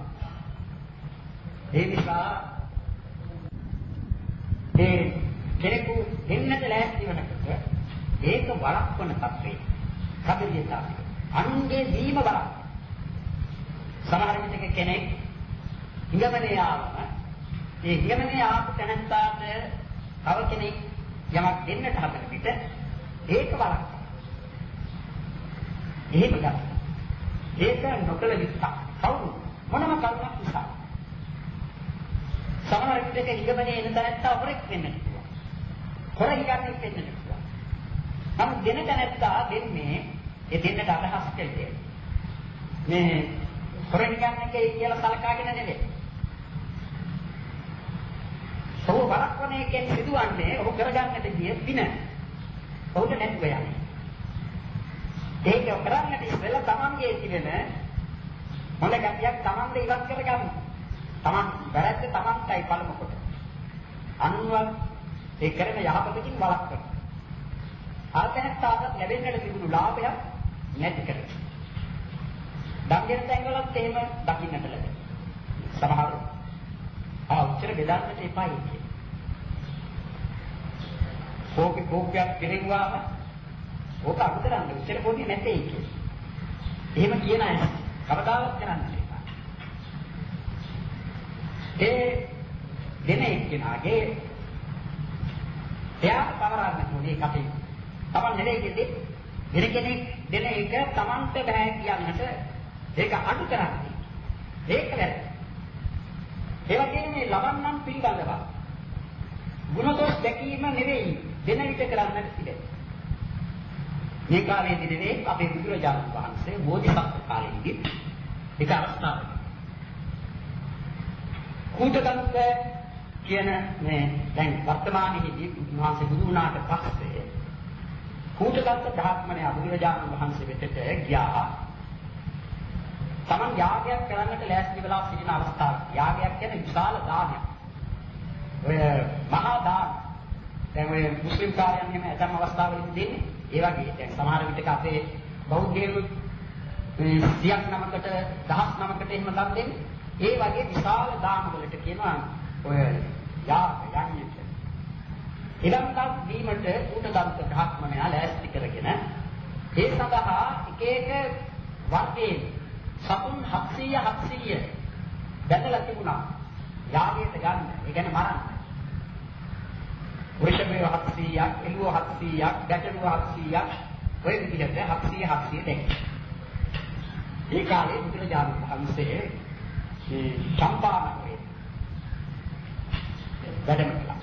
ඒ නිසා ඒ කෙනෙකු දෙන්නට ලෑස්ති වෙනකොට ඒක වළක්වන තත්ත්වේ කබලියතාවය. අනුන්ගේ දීම වළක්වන. සමහර විටක කෙනෙක් ඉංගමනේ ආවම ඒ ඉංගමනේ ආපු තැනට තව කෙනෙක් යමක් දෙන්නට හදන විට ඒක වළක්වන. එහෙම ගන්න. ඒක නොකල යුත්තක්. කවුරු මොනම කරුණක් නිසා. සමහර විටක ඉංගමනේ එන තැනට හොරෙක් වෙන්න පුළුවන්. හොරෙක් ගන්නෙක් වෙන්න පුළුවන්. නමුත් දෙන තැනට දෙන්නේ ඒ දෙන්නට අදහස් කළේ. මේ හොරෙන් ගන්න එකේ කියලා සලකාගෙන නෙවෙයි. ඔහු වළක්වන එකෙන් සිදුවන්නේ ඔහු කරගන්නට ගිය පින. ඔහුට නැතුව යන්නේ. ඒක කරන්නට ඉස්සෙල්ලා තමන්ගේ තිබෙන මොන ගැටියක් තමන්ද ඉවත් කරගන්න. තමන් වැරද්ද තමන්ටයි පළමු කොට. අනුන්වත් ඒ කරන යහපතකින් වළක්වන. අර්ථයත් ලැබෙන්නට තිබුණු ලාභයක් නැති කරගන්න. දඟෙන තැන්වලත් එහෙම දකින්නට ලැබෙනවා. සමහර ආ උත්තර බෙදන්නට එපායි කියේ. කෝපි කෝපයක් කෙරෙව්වාම ඕක අකුතරන්න උත්තර පොඩි නැtei කියේ. එහෙම කියන අය කවදාවත් කරන්නේ නැහැ. ඒ දෙන එක්කෙනාගේ එයා පවරන්න ඕනේ කටේ. තමන් නෙවෙයි කිව්වේ දෙන කෙනෙක් දෙන එක තමන්ට බෑ කියන්නට ඒක අඩු කරන්නේ. ඒක වැරදි. ඒ වගේම මේ ලබන්නම් පිළිබඳව ගුණදෝෂ දැකීම නෙවෙයි දෙන විට කරන්නට තිබෙන්නේ. මේ කාලේදී නෙවෙයි අපේ බුදුරජාණන් වහන්සේ බෝධිසත්ව කාලේදී ඒක අවස්ථාවක්. කූටදන්ත කියන මේ දැන් වර්තමානයේදී උන්වහන්සේ බුදු වුණාට පස්සේ කූටදන්ත ධාත්මනේ බුදුරජාණන් වහන්සේ වෙතට ගියා. තමන් යාගයක් කරන්නට ලෑස්ති වෙලා සිටින අවස්ථාවක්. යාගයක් කියන්නේ විශාල දානයක්. ඔය මහා දාන. දැන් ඔය මුස්ලිම් කාර්යයන් එහෙම ඇතම් අවස්ථාවලදී දෙන්නේ. ඒ වගේ දැන් සමහර විටක අපේ බෞද්ධයෝ සියක් නමකට දහස් නමකට එහෙම දන් දෙන්නේ. ඒ වගේ විශාල දාන වලට කියනවා ඔය යාග යන්නේ. ඊළඟට දීමට ඌටදන්ත ධාත්මනයා ලෑස්ති කරගෙන ඒ සඳහා එක එක වර්ගයේ සතුන් හත්සිය හත්සිය බැඳලා තිබුණා. යාගයට ගන්න. ඒ කියන්නේ මරන්න. වෘෂභය හත්සියක්, එළුව හත්සියක්, ගැටලුව හත්සියක් ඔය විදිහට හත්සිය හත්සිය දෙක. ඒ කාලේ බුදුරජාණන් වහන්සේ මේ චම්පානගරේ වැඩම කළා.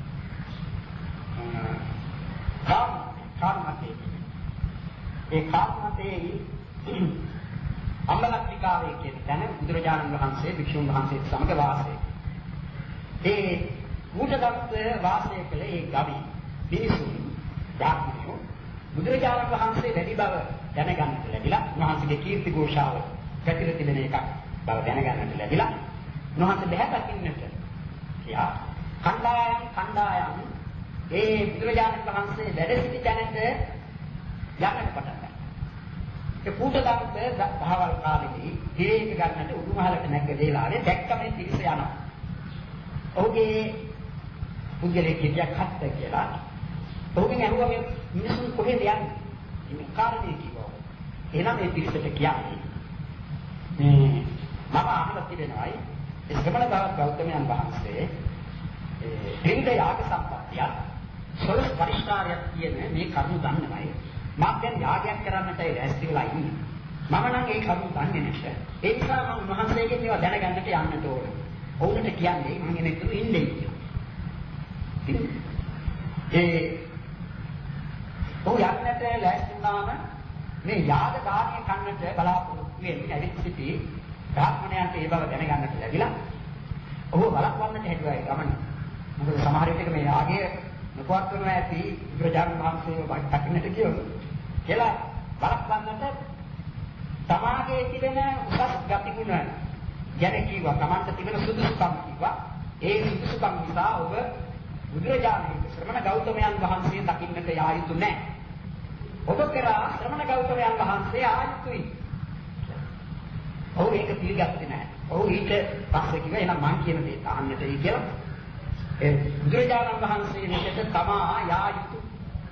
කාම කාමතේ ඒ කාමතේ අම්බලක්තිකාවේ කියන තැන බුදුරජාණන් වහන්සේ භික්ෂුන් වහන්සේත් සමග වාසය. ඒ ඌටදත්ත වාසය කළ ඒ ගවි මිනිසුන් ධාර්මිකෝ බුදුරජාණන් වහන්සේ වැඩි බව දැනගන්නට ලැබිලා උන්වහන්සේගේ කීර්ති ഘോഷාව පැතිර තිබෙන එකක් බව දැනගන්නට ලැබිලා උන්වහන්සේ බහැ දකින්නට කියා කණ්ඩායම් කණ්ඩායම් ඒ බුදුරජාණන් වහන්සේ වැඩ සිටි තැනට යන්නට පටන් ගත්තා. ඒ ඌටදත්ත භාවල් කාලෙදී හිරේක ගන්නට උඩුමහලට නැග්ග වේලාවේ දැක්ක මේ පිරිස යනවා. ඔහුගේ පුද්ගලයෙක් කියයක් හත්ත කියලා. ඔහුගෙන් අහුවා මේ මිනිසුන් කොහෙද යන්නේ? මේ කාරණේ කිව්වා. එහෙනම් මේ පිරිසට කියන්නේ මේ මම අහලා තිබෙනවායි ඒ ශ්‍රමණ ගෞතමයන් වහන්සේ ඒ ත්‍රිවිධ යාග සම්පත්තිය සොළොස් පරිස්කාරයක් කියන මේ කරුණු දන්නවයි. මම දැන් යාගයක් කරන්නටයි රැස්ති වෙලා ඉන්නේ. මම නම් ඒ කරුණු දන්නේ නැහැ. ඒ නිසා මම වහන්සේගෙන් ඒවා දැනගන්නට යන්නට ඕනේ. ඔවුන්ට කියන්නේ මම එනෙක් ඉන්නේ කියලා. ඒ ඔය යන්නට ලෑස්ති වුණාම මේ යාග දානය කන්නට බලාපොරොත්තු වෙන්නේ ඇවිත් සිටි ධාත්මණයන්ට ඒ බව දැනගන්නට ලැබිලා ඔහු බලපවන්නට හැදුවා ඒ ගමන. මොකද සමහර විටක මේ යාගය නොපවත් කරනවා ඇති බුදුරජාණන් වහන්සේව දකින්නට කියොත් කියලා බලපවන්නට තමාගේ තිබෙන උසස් ගතිගුණ ගැන කිව්වා. තමන්ට තිබෙන සුදුසුකම් කිව්වා. ඒ සුදුසුකම් නිසා ඔබ බුදුරජාණන් ශ්‍රමණ ගෞතමයන් වහන්සේ දකින්නට යා යුතු නැහැ. ඔබ කරා ශ්‍රමණ ගෞතමයන් වහන්සේ ආ යුතුයි. ඔව් ඒක පිළිගත්තේ නැහැ. ඔව් ඊට පස්සේ කිව්වා එහෙනම් මං කියන දේ අහන්නට යි කියලා. ඒ බුදුරජාණන් වහන්සේ මෙතන තමා යා යුතුයි.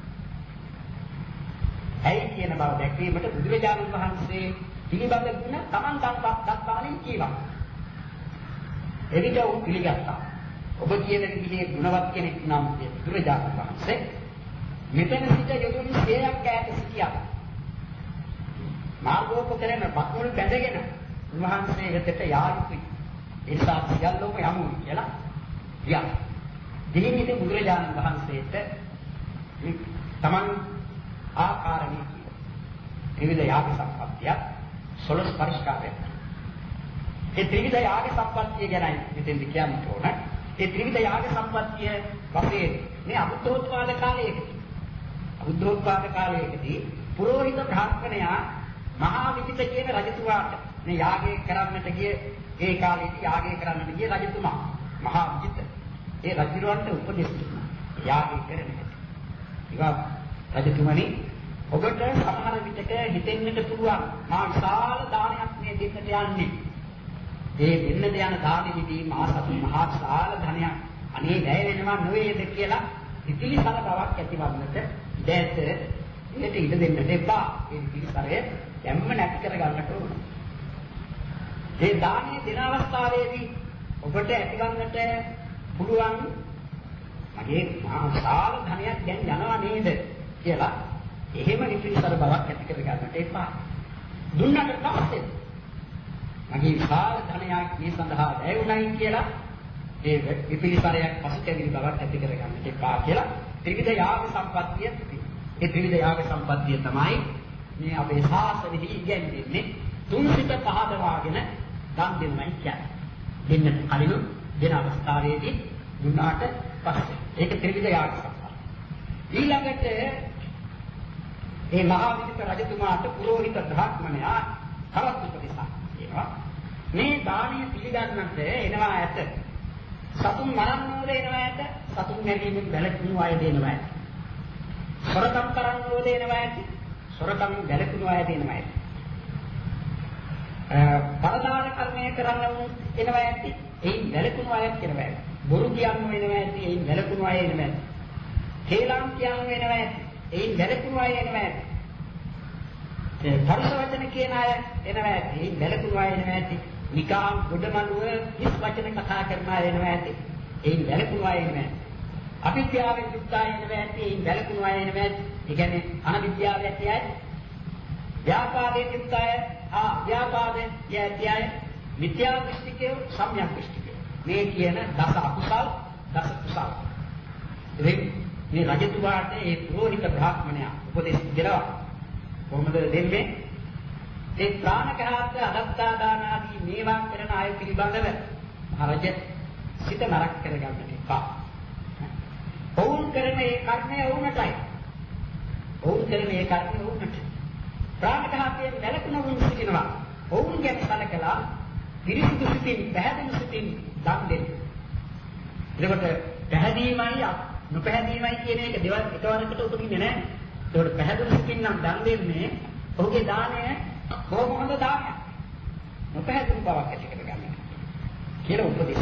ඇයි කියන බව දැක්වීමට බුදුරජාණන් වහන්සේ පිළිබඳ ගුණ තමන් දක්වත් දක්වාලින් කියවා. එවිට ඔව් පිළිගත්තා. ඔබ කියන විදිහේ ගුණවත් කෙනෙක් නම් බුදුරජාණන් වහන්සේ මෙතන සිට යොදුන් සියයක් ඈත සිටියා. මාර්ගෝපකරණ බකුල් බැඳගෙන උන්වහන්සේ වෙතට යා යුතුයි. ඒ නිසා සියල්ලම යමු කියලා ගියා. දෙහින් ඉතින් බුදුරජාණන් වහන්සේට තමන් ආකාරණී ත්‍රිවිධ යාග සම්පත්තිය සොළොස් පරිස්කාරයක්. ඒ ත්‍රිවිධ යාග සම්පත්තිය ගැනයි මෙතෙන්දි කියන්න ඕන. ඒ ත්‍රිවිධ යාග සම්පත්තිය වශයෙන් මේ අබුද්ධෝත්පාද කාලයේදී අබුද්ධෝත්පාද කාලයේදී පුරෝහිත බ්‍රාහ්මණයා මහා විචිත කියන රජතුමාට මේ යාගය කරන්නට ගිය ඒ කාලේදී යාගය කරන්නට ගිය රජතුමා මහා විචිත ඒ රජුරවන්ට උපදෙස් දුන්නා. යාගය කරන්නට. ඒවා රජතුමනි ඔබට සමහර විටක හිතෙන්නට පුළුවන් මා විශාල දානයක් මේ දෙන්නට යන්නේ. ඒ දෙන්නට යන දානෙහිදී මා සතු මහා විශාල ධනයක් අනේ වැය වෙනවා නොවේද කියලා ඉතිලිසර බවක් ඇතිවන්නට දැත ඒකට ඉඩ දෙන්නට එපා. ඒ ඉතිලිසරය දැම්ම නැති කර ගන්නට ඕන. ඒ දානයේ දෙන අවස්ථාවේදී ඔබට ඇතිවන්නට පුළුවන් මගේ මහා විශාල ධනයක් දැන් යනවා නේද කියලා එහෙම විපිලිසර බවක් ඇති කර ගන්නට එපා. දුන්නට පස්සේ මගේ විශාල ධනයක් මේ සඳහා වැය වුණයි කියලා ඒ විපිලිසරයක් පසුතැවිලි බවක් ඇති කර ගන්නට එපා කියලා ත්‍රිවිධ යාග සම්පත්තිය. ඒ ත්‍රිවිධ යාග සම්පත්තිය තමයි මේ අපේ ශාසනයෙහි ඉගැන්වෙන්නේ. තුන් සිත පහදවාගෙන දන් දෙන්නයි කියන්නේ. දෙන්නට කලින් දෙන අවස්ථාවේදී දුන්නාට පස්සේ ඒක ත්‍රිවිධ යාග සම්පත්තිය. ඊළඟට ඒ මහා විචිත රජතුමාට පුරෝහිත බ්‍රාහ්මණයා තවත් උපදෙසක් දෙනවා. මේ දානීය පිළිගන්නට එනවා ඇත. සතුන් මරන්නෝද එනවා ඇත. සතුන් මැරීමෙන් වැළකීමු අය දෙනවා ඇත. සොරකම් කරන්නෝද එනවා ඇත. සොරකම් වැළකීමු අය දෙනවා ඇත. පරදාන කර්මය කරන්නවු එනවා ඇත. එයින් වැළකීමු අය එනවා ඇත. බොරු කියන්නෝ එනවා ඇත. එයින් වැළකීමු අය එනවා ඇත. හේලම් කියන්නෝ එනවා ඇත. එයින් වැළකුණු අය එනවා ඇති. ඒ පරුෂ වචන කියන අය එනවා ඇති. එයින් වැළකුණු අය එනවා ඇති. නිකාම් ගොඩමළුව හිස් වචන කතා කරන අය එනවා ඇති. එයින් වැළකුණු අය එනවා ඇති. අවිද්‍යාවෙන් යුක්ත අය එනවා ඇති. එයින් වැළකුණු අය එනවා ඇති. ඒ කියන්නේ අනවිද්‍යාව ඇති අය. ව්‍යාපාදයෙන් යුක්ත අය, ආ ව්‍යාපාදයෙන් යැති අය, මිත්‍යා දෘෂ්ටිකයෝ, සම්‍යක් දෘෂ්ටිකයෝ. මේ කියන දස අකුසල්, දස කුසල්. ඉතින් මේ රජතුමාට ඒ පුරෝහිත බ්‍රාහ්මණයා උපදෙස් දෙනවා. කොහොමද දෙන්නේ? ඒ ප්‍රාණඝාත, අදත්තා දාන ආදී මේවා කරන අය පිළිබඳව මහරජ සිත නරක කරගන්නට එපා. ඔවුන් කරන ඒ කර්මය වුණටයි. ඔවුන් කරන ඒ කර්මය වුණට. ප්‍රාණඝාතයෙන් වැළකුණු වුන් සිටිනවා. ඔවුන් ගැන සැලකලා පිරිසිදු සිතින්, පැහැදිලි සිතින් දන් දෙන්න. එතකොට පැහැදීමයි නොපැහැදීමයි කියන එක දෙවල් එකවරකට උපදින්නේ නැහැ. ඒකට පැහැදිලි සිතින් නම් දන් දෙන්නේ ඔහුගේ දාණය බොහොම හොඳ දානයක්. නොපැහැදිලි බවක් ඇති කරගන්න කියලා උපදෙස්.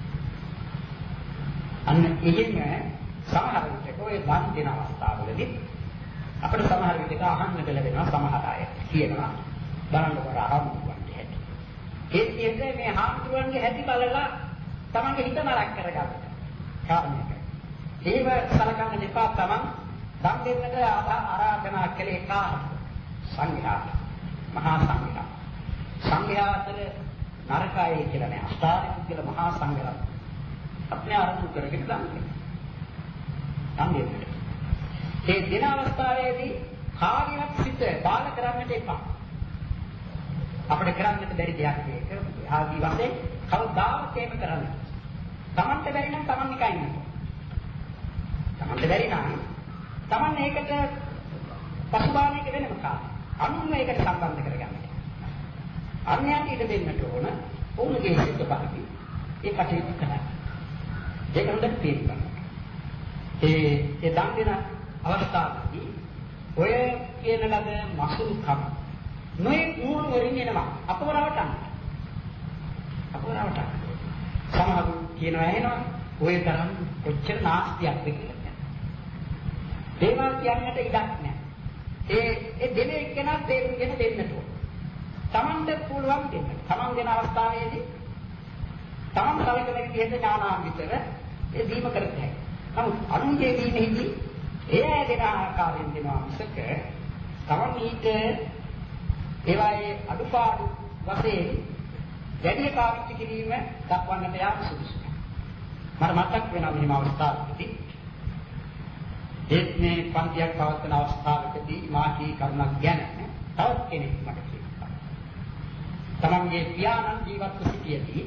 අන්න එහෙම සමහර විටක ඔය දන් දෙන අවස්ථාවලදී අපිට සමහර විටක අහන්නට ලැබෙනවා සමහර අය කියනවා බලන්න කරාහම්බුන්ගේ හැටි. ඒ කියන්නේ මේ හාමුදුරන්ගේ හැටි බලලා තමන්ගේ හිත නරක කරගන්න කාරණයක්. ඒව සලකන්න දෙපා තමන් දන් දෙන්නට ආරාධනා කළේ කාට? සංඝයා. මහා සංඝයා. සංඝයා අතර නරකයි කියලා නෑ. අෂ්ටාංගික කියලා මහා සංඝයා. අපේ ආරම්භ කරගෙන දන් දෙන්න. දන් දෙන්න. ඒ දින අවස්ථාවේදී කාර්යයක් සිට බාල කරන්නට එපා. අපිට කරන්නට බැරි දෙයක් මේක. ආදී වශයෙන් කවදාවත් එහෙම කරන්නේ. තමන්ට බැරි නම් තමන් නිකන් ඉන්න. තමන්ට බැරි නම් තමන් ඒකට පසුබාන එක වෙනම කාර්යය. අනුන් ඒකට සම්බන්ධ කරගන්න. අන්‍යයන්ට ඉඩ දෙන්නට ඕන. ඔවුන්ගේ සිත් පරිදි ඒ කටයුතු කරන්න. ඒක හොඳට තේරුම් ගන්න. ඒ ඒ දන් දෙන අවස්ථාවේදී ඔය කියන ලද මසුරුකම නොයේ මූල වලින් එනවා අපව රවටන්න. අපව රවටන්න. සමහරු කියනවා එහෙනවා ඔය තරම් කොච්චර නාස්තියක්ද කියලා. දේවා කියන්නට ඉඩක් නැහැ. ඒ ඒ දෙන එක්කෙනා තේරුම්ගෙන දෙන්නට ඕන. Tamante පුළුවන් දෙන්න. Taman දෙන අවස්ථාවේදී Taman සලකන විදිහට ඥානාන්විතව ඒ දීම කරන්නේ. නමුත් අනුන්ගේ දීමේදී ඒ දෙන ආකාරයෙන් දෙනවා මිසක Taman ඊට ඒවායේ අඩුපාඩු වශයෙන් වැඩි පාවිච්චි කිරීම දක්වන්නට යාම සුදුසුයි. මට මතක් වෙනවා මෙහිම අවස්ථාවකදී ඒත් මේ පන්තියක් පවත්වන අවස්ථාවකදී මාකී කරුණක් ගැන තවත් කෙනෙක් මට කිව්වා. තමන්ගේ පියාණන් ජීවත්ව සිටියදී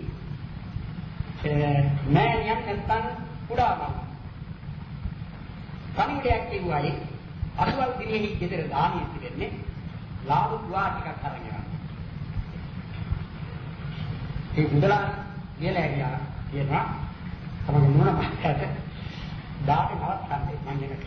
මෑණියන් නැත්තම් කුඩාමම කණිඩයක් කිව්වයි අසවල් දිනෙහි ගෙදර දානිය තිබෙන්නේ ලාභ දුවා ටිකක් අරගෙන යනවා. ඒ මුදලා කියලා ගියා කියනවා තමයි මොන මාකට දාන්නේ නවත්තන්නේ මම එනක.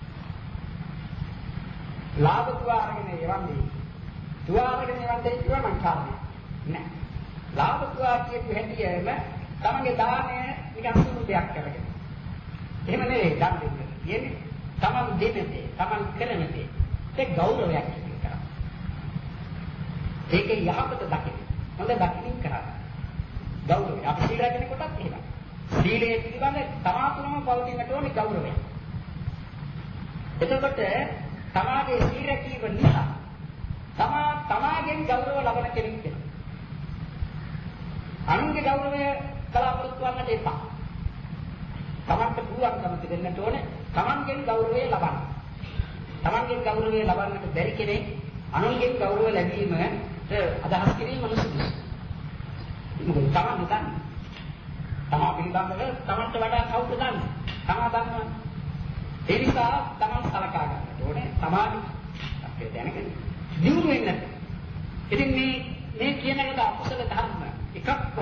ලාභ දුවා අරගෙන යවන්නේ. දුවා අරගෙන යවන්නේ කිව්වා මං කාන්නේ නෑ. ලාභ දුවා කියපු හැටියෙම තමන්ගේ දාණය නිකන් සුළු දෙයක් කරගෙන. එහෙම නෙවෙයි දන් දෙන්නේ. කියන්නේ තමන් දෙන්නේ තමන් කරන දේ. ඒක ගෞරවයක් කරනවා. ඒක යහපත දකින්න. හොඳ දකින්න කරා. ගෞරවය. අපි සීල රැකෙන කොටත් එහෙමයි. සීලයේ පිළිබඳ තමා තුනම පවතිනට ඕනේ ගෞරවය. එතකොට තමාගේ සීල රැකීම නිසා තමා තමාගෙන් ගෞරව ලබන කෙනෙක් වෙනවා. අනුන්ගේ ගෞරවය බලාපොරොත්තු වන්නට එපා. තමන්ට පුළුවන්කම දෙන්නට ඕනේ තමන්ගෙන් ගෞරවය ලබන්න. තමන්ගෙන් ගෞරවය ලබන්නට බැරි කෙනෙක් අනුන්ගෙන් ගෞරව ලැබීමට අදහස් කිරීම සුදුසුයි. මොකද තමන් දන්නේ. තමා පිළිබඳව තමන්ට වඩා කවුද දන්නේ? තමා දන්නවා. ඒ නිසා තමන් සලකා ගන්නට ඕනේ. තමාගේ අපේ දැනගෙන දියුණු වෙන්න. ඉතින් මේ මේ කියන ලද අකුසල ධර්ම එකක්වත්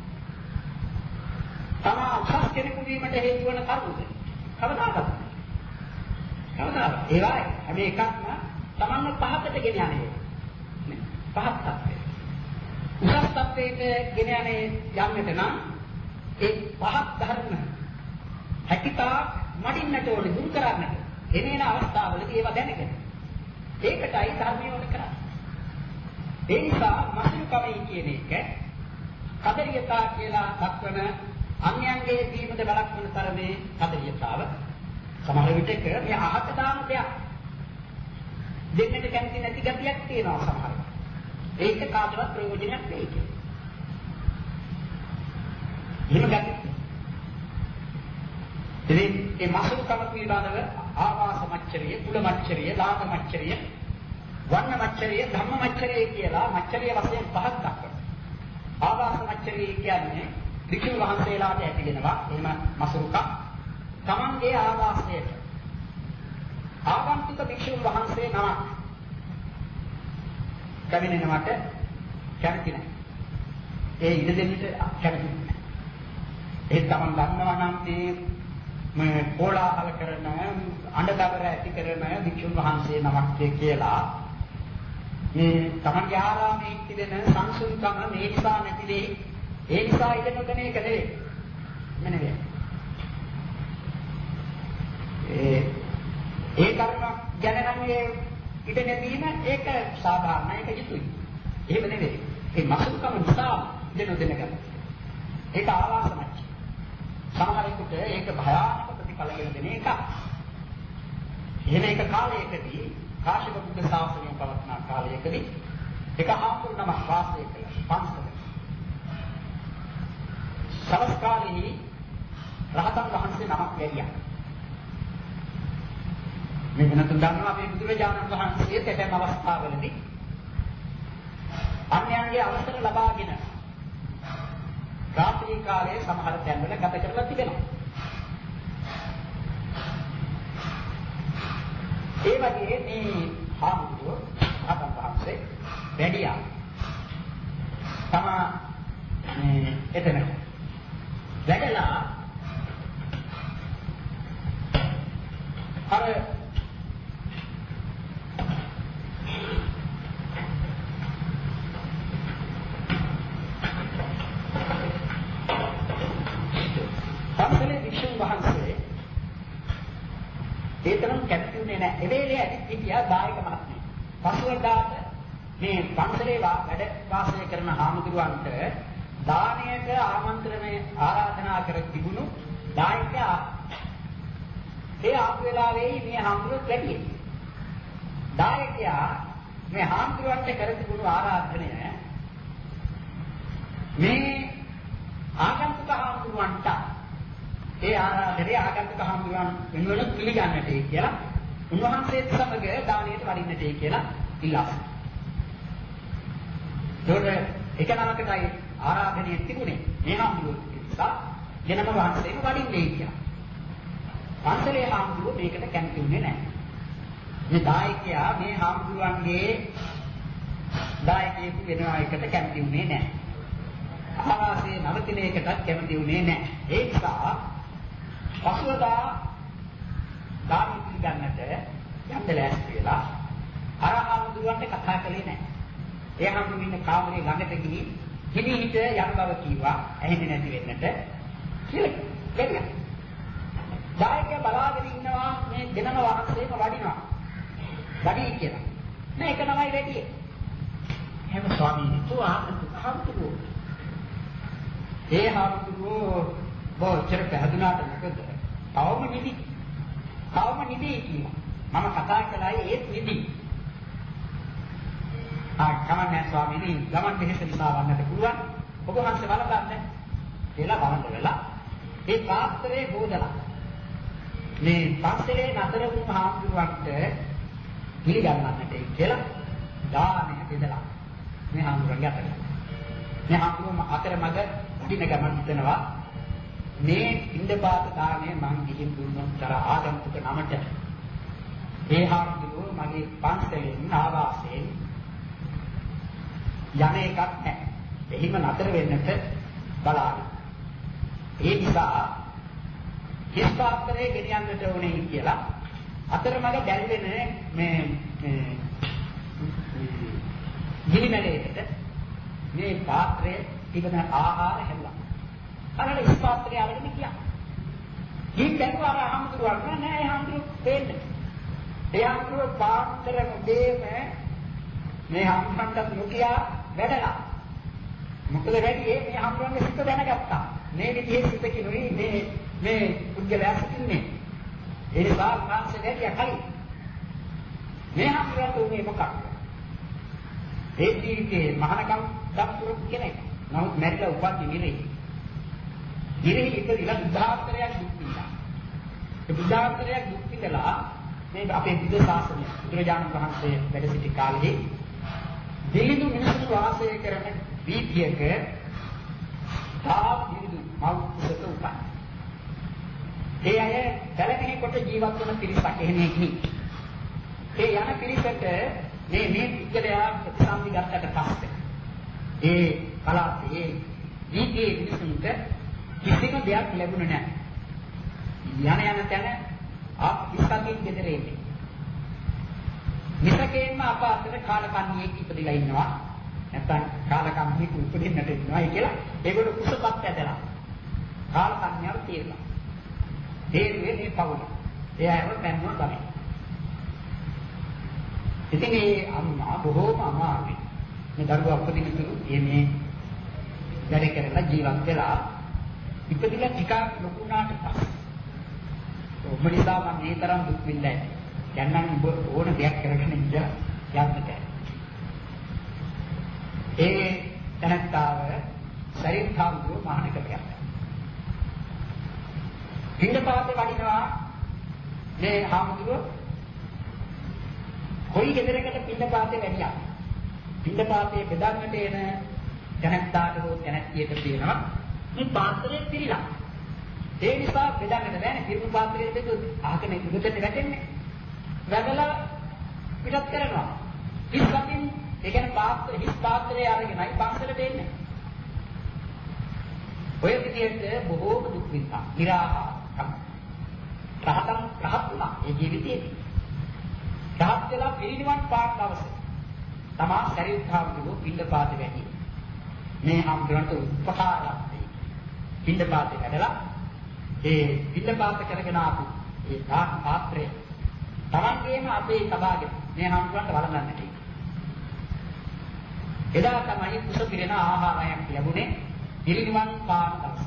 තමා උසස් කෙනෙකු වීමට හේතු වන කරුණද? කවදාකවත්. කවදාවත්. ඒවායි හැම එකක්ම තමන්ව පහතට ගෙන යන්නේ. පහත් තත්ත්වය. උසස් තත්ත්වයට ගෙන යන්නේ යන්නට නම් ඒ පහත් ධර්ම හැකිතා මඩින්නට ඕනේ දුරු කරන්නට. එනේන අවස්ථාවලදී ඒවා දැනගෙන. ඒකටයි ධර්මය ඕනේ කරන්නේ. ඒ නිසා මසුරුකමයි කියන එක කදරියතා කියලා දක්වන අන්‍යයන්ගේ දීමද බලක්වන තරමේ කදරියතාව සමහර විටක මේ අහක දාන දෙයක් දෙන්නට කැමති නැති ගතියක් තියෙනවා සමහර. ඒක කාටවත් ප්‍රයෝජනයක් වෙයි කියලා. එහෙම ගැටි. ඉතින් මේ මසුරුකම පිළිබඳව ආවාස මච්චරිය, කුල මච්චරිය, ලාභ මච්චරිය, වර්ණ මච්චරිය, ධම්ම මච්චරිය කියලා මච්චරිය වශයෙන් පහක් දක්වනවා. ආවාස මච්චරිය කියන්නේ වික්ෂුන් වහන්සේලාට ඇතිවෙනවා. එහෙම මසුරුකම් තමන්ගේ ආවාසයට ආගන්තුක වික්ෂුන් වහන්සේ නමක් කැමිනෙනවට කැමති නැහැ. ඒ ඉඩ දෙන්නට කැමති නැහැ. ඒ තමන් දන්නවා නම් මේ කෝලාහල කරන අඬදබර ඇති කරන වික්ෂුන් වහන්සේ නමක් කියලා මේ තමන්ගේ ආරාමයේ තිබෙන සංසුන්කම මේ නිසා නැති වෙයි. ඒ නිසා ඉඩ නොදෙන එක නෙවෙයි. නෙවෙයි. ඒ ඒ කර්ම ජනනන්නේ ඉඩ නැතින ඒක සාධාරණ ඒක යුතුයි. එහෙම නෙවෙයි. ඒ මසුරුකම නිසා ඉඩ නොදෙන එක. ඒක ආවාසමයි. සමහරෙකුට ඒක භයානක ප්‍රතිඵල ගෙන දෙන එකක්. එහෙම එක කාලයකදී කාශ්‍යප බුද්ධ ශාසනය පවත්නා කාලයකදී එක හාමුදුරුවෝ නම වාසය කළ පන්සල. සවස් කාලෙහි රහතන් වහන්සේ නමක් ලැබියා. මේ වෙනතුන් දන්නවා මේ බුදුරජාණන් වහන්සේ තැටම අවස්ථාවලදී අන්‍යයන්ගේ අවසර ලබාගෙන රාත්‍රී කාලයේ සමහර තැන්වල ගත කරලා තිබෙනවා. ඒ වගේ මේ හාමුදුරුවෝ රහතන් වහන්සේ වැඩියා. තමා මේ එතන වැඩලා ඒගොල්ලෝ කැප්ටියුනේ නැහැ. ඒ වෙලේ ඇවිත් හිටියා දායක මහත්මිය. පසුවදාට මේ පන්සලේ වැඩ වාසය කරන හාමුදුරුවන්ට දානයට ආමන්ත්‍රණය ආරාධනා කර තිබුණු දායකයා ඒ ආපු වෙලාවේ මේ හාමුදුරුවෝ කැටියේ. දායකයා මේ හාමුදුරුවන්ට කර තිබුණු ආරාධනය මේ ආගන්තුක හාමුදුරුවන්ට ඒ ආරාධනය ආගන්තුක හාමුදුරුවන් වෙනුවෙන් පිළිගන්නට කියලා උන්වහන්සේත් සමග දානයට වඩින්නට කියලා ඉල්ලා. ඒකට එක නමකටයි ආරාධනය තිබුණේ මේ හාමුදුරුවෝ නිසා දෙනම වහන්සේම වඩින්නේ කියලා. පන්සලේ හාමුදුරුවෝ මේකට කැමති වෙන්නේ නැහැ. මේ දායකයා මේ හාමුදුරුවන්ගේ දායකයෙකු වෙනවා එකට කැමති වෙන්නේ නැහැ. ආවාසයේ නවතින එකටත් කැමති වෙන්නේ නැහැ. ඒ නිසා පසුවදා දාන පිළිගන්නට යන්න ලෑස්ති වෙලා අර හාමුදුරුවන්ට කතා කළේ නැහැ. ඒ හාමුදුරුවෝ ඉන්න කාමරේ ළඟට ගිහින් හිමිහිට යන බව කිව්වා. ඇහෙන්නේ නැති වෙන්නට කියලා කියනවා. දායකයා බලාගෙන ඉන්නවා මේ දෙනම වහන්සේම වඩිනවා. වඩි කියලා. නෑ ඒක තමයි වැඩි. එහෙම ස්වාමීනි තුආහතුරු. ඒ හාමුදුරුවෝ බොච්චර පැහැදුනාට මොකද? තවම නිදි. තවම නිදි කියලා. මම කතා කළායි ඒත් නිදි. ආ කමන්නේ ස්වාමීනි ගමන් දෙහෙස නිසා වන්නට පුළුවන්. ඔබ වහන්සේ වළඳන්න කියලා වළඳ වෙලා ඒ පාත්‍රයේ බෝදලා මේ පන්සලේ නතර වුණු හාමුදුරුවන්ට පිළිගන්නන්නට කියලා දානය බෙදලා මේ හාමුදුරුවන්ගේ අතට. මේ හාමුදුරුවෝ අතරමඟ වඩින ගමන් හිතනවා මේ ඉන්දපාත දාණය මං ගිහින් දුන්නොත් අර ආගන්තුක නමට මේ හාමුදුරුවෝ මගේ පන්සලෙන් ආවාසයෙන් යන එකක් නැහැ. එහිම නතර වෙන්නට බලාගෙන. ඒ නිසා කිස් පාත්‍රයේ ගෙනියන්නට ඕනේ කියලා අතරමඟ දැල්වෙන මේ මේ ගිනිමැලේකට මේ පාත්‍රයේ තිබෙන ආහාර හැදුවා. අරගෙන කිස් පාත්‍රය අරගෙන ගියා. ගිහින් බැලුවා අර හාමුදුරුවෝ නෑ හාමුදුරුවෝ දෙන්නේ. ඒ හාමුදුරුවෝ පාත්‍රෙම දෙම මේ හාමුදුරන්ට නොකියා වැඩලා. මොකද වැඩි මේ හාමුදුරන්ගේ සිත දැනගත්තා. මේ විදිහේ සිතකිනුයි මේ මේ පුද්ගලයා සිටින්නේ. ඒ නිසා කාංශ වැඩි කලින් මේ හාමුදුරන්ට උනේ මොකක්ද? ඒ ජීවිතේ මහානකම් දක්වපු කෙනෙක්. නමුත් මැරිලා උපත් නිරේ. නිරේ ඉපදිලා බුද්ධාන්තරයක් දුක් විඳා. ඒ බුද්ධාන්තරයක් දුක් විඳලා මේ අපේ බුද්ධ ශාසනය බුදුරජාණන් වහන්සේ වැඩ සිටි කාලේ දිලිඳු මිනිසුන් වාසය කරන වීථියක තා දිලිඳු මව්කුසක උපන්. ඒ අය දැලගෙන කොට ජීවත් වන පිරිසක් එහෙනේ කි. ඒ යන පිරිසට මේ මේ පිටකලයා ප්‍රතිසම්පි ගත්තට පස්සේ ඒ කලාපේ වීථියේ මිනිසුන්ට කිසිම දෙයක් ලැබුණේ නැහැ. යන යන තැන ආ ඉස්සකින් ගෙදරේ. නිසකේම අප අතර කාලකන්ණියෙක් ඉපදිලා ඉන්නවා. නැත්නම් කාලකන්ණියෙක් උපදින්නට ඉන්නවා කියලා ඒගොල්ලෝ කුසපත් ඇදලා. කාලකන්ණියව తీරලා. ඒරුවේ මේ පවුල. එයාව පැන්නුවා තමයි. ඉතින් මේ අම්මා බොහෝම අමාරුයි. මේ දරුවා උපදිනතුරු මේ වැඩ කරලා ජීවත් වෙලා ඉපදිලා ටිකක් ලොකු වුණාට පස්සේ ඔබ නිසා මම මේ තරම් දුක් විඳලා යන්නම් ඔබ ඕන දෙයක් කරගෙන ඉඳ යන්නට. ඒ තනත්තාව ශරීරාංගෝ මහානකපියක්. පින්නපාතේ වඩිනවා මේ හාමුදුරුවෝ කොයි ගෙදරකට පින්නපාතේ වැඩියා. පින්නපාතේ බෙදන්නට එන තනත්තාට හෝ තනත්තියට කියනවා මේ පාත්‍රයේ පිළිලා. ඒ නිසා බෙදන්නට බෑනේ. පිරිමු පාත්‍රයේ බෙදුවොත් අහකනේ ඉදුතේ වැටෙන්නේ. වැදලා පිටත් කරනවා. ඉස්සකින් ඒ කියන්නේ පාත්‍ර හිස් පාත්‍රය අරගෙනයි පාත්‍රෙට දෙන්නේ. ඔය විදිහට බොහෝ දුක් විඳා. निराහාරකම්. රහතන් රහත් වුණා ඒ ජීවිතේදී. රහත් වෙලා පිරිනිවන් පාත් දවසේ තමා ශරීරාංගෝ පින්නපාත වැඩි. මේ හම්බුනට උපකාරයක් දෙයි. පින්නපාත වැඩලා ඒ පින්නපාත කරගෙන ආපු ඒ දාන පාත්‍රය තමන්ගේම අපේ තබාගෙන මේ හම්බුනට වළඳන්නට. එදා තමයි කුස පිරෙන ආහාරයක් ලැබුණේ පිරිනිවන් පාන දවස.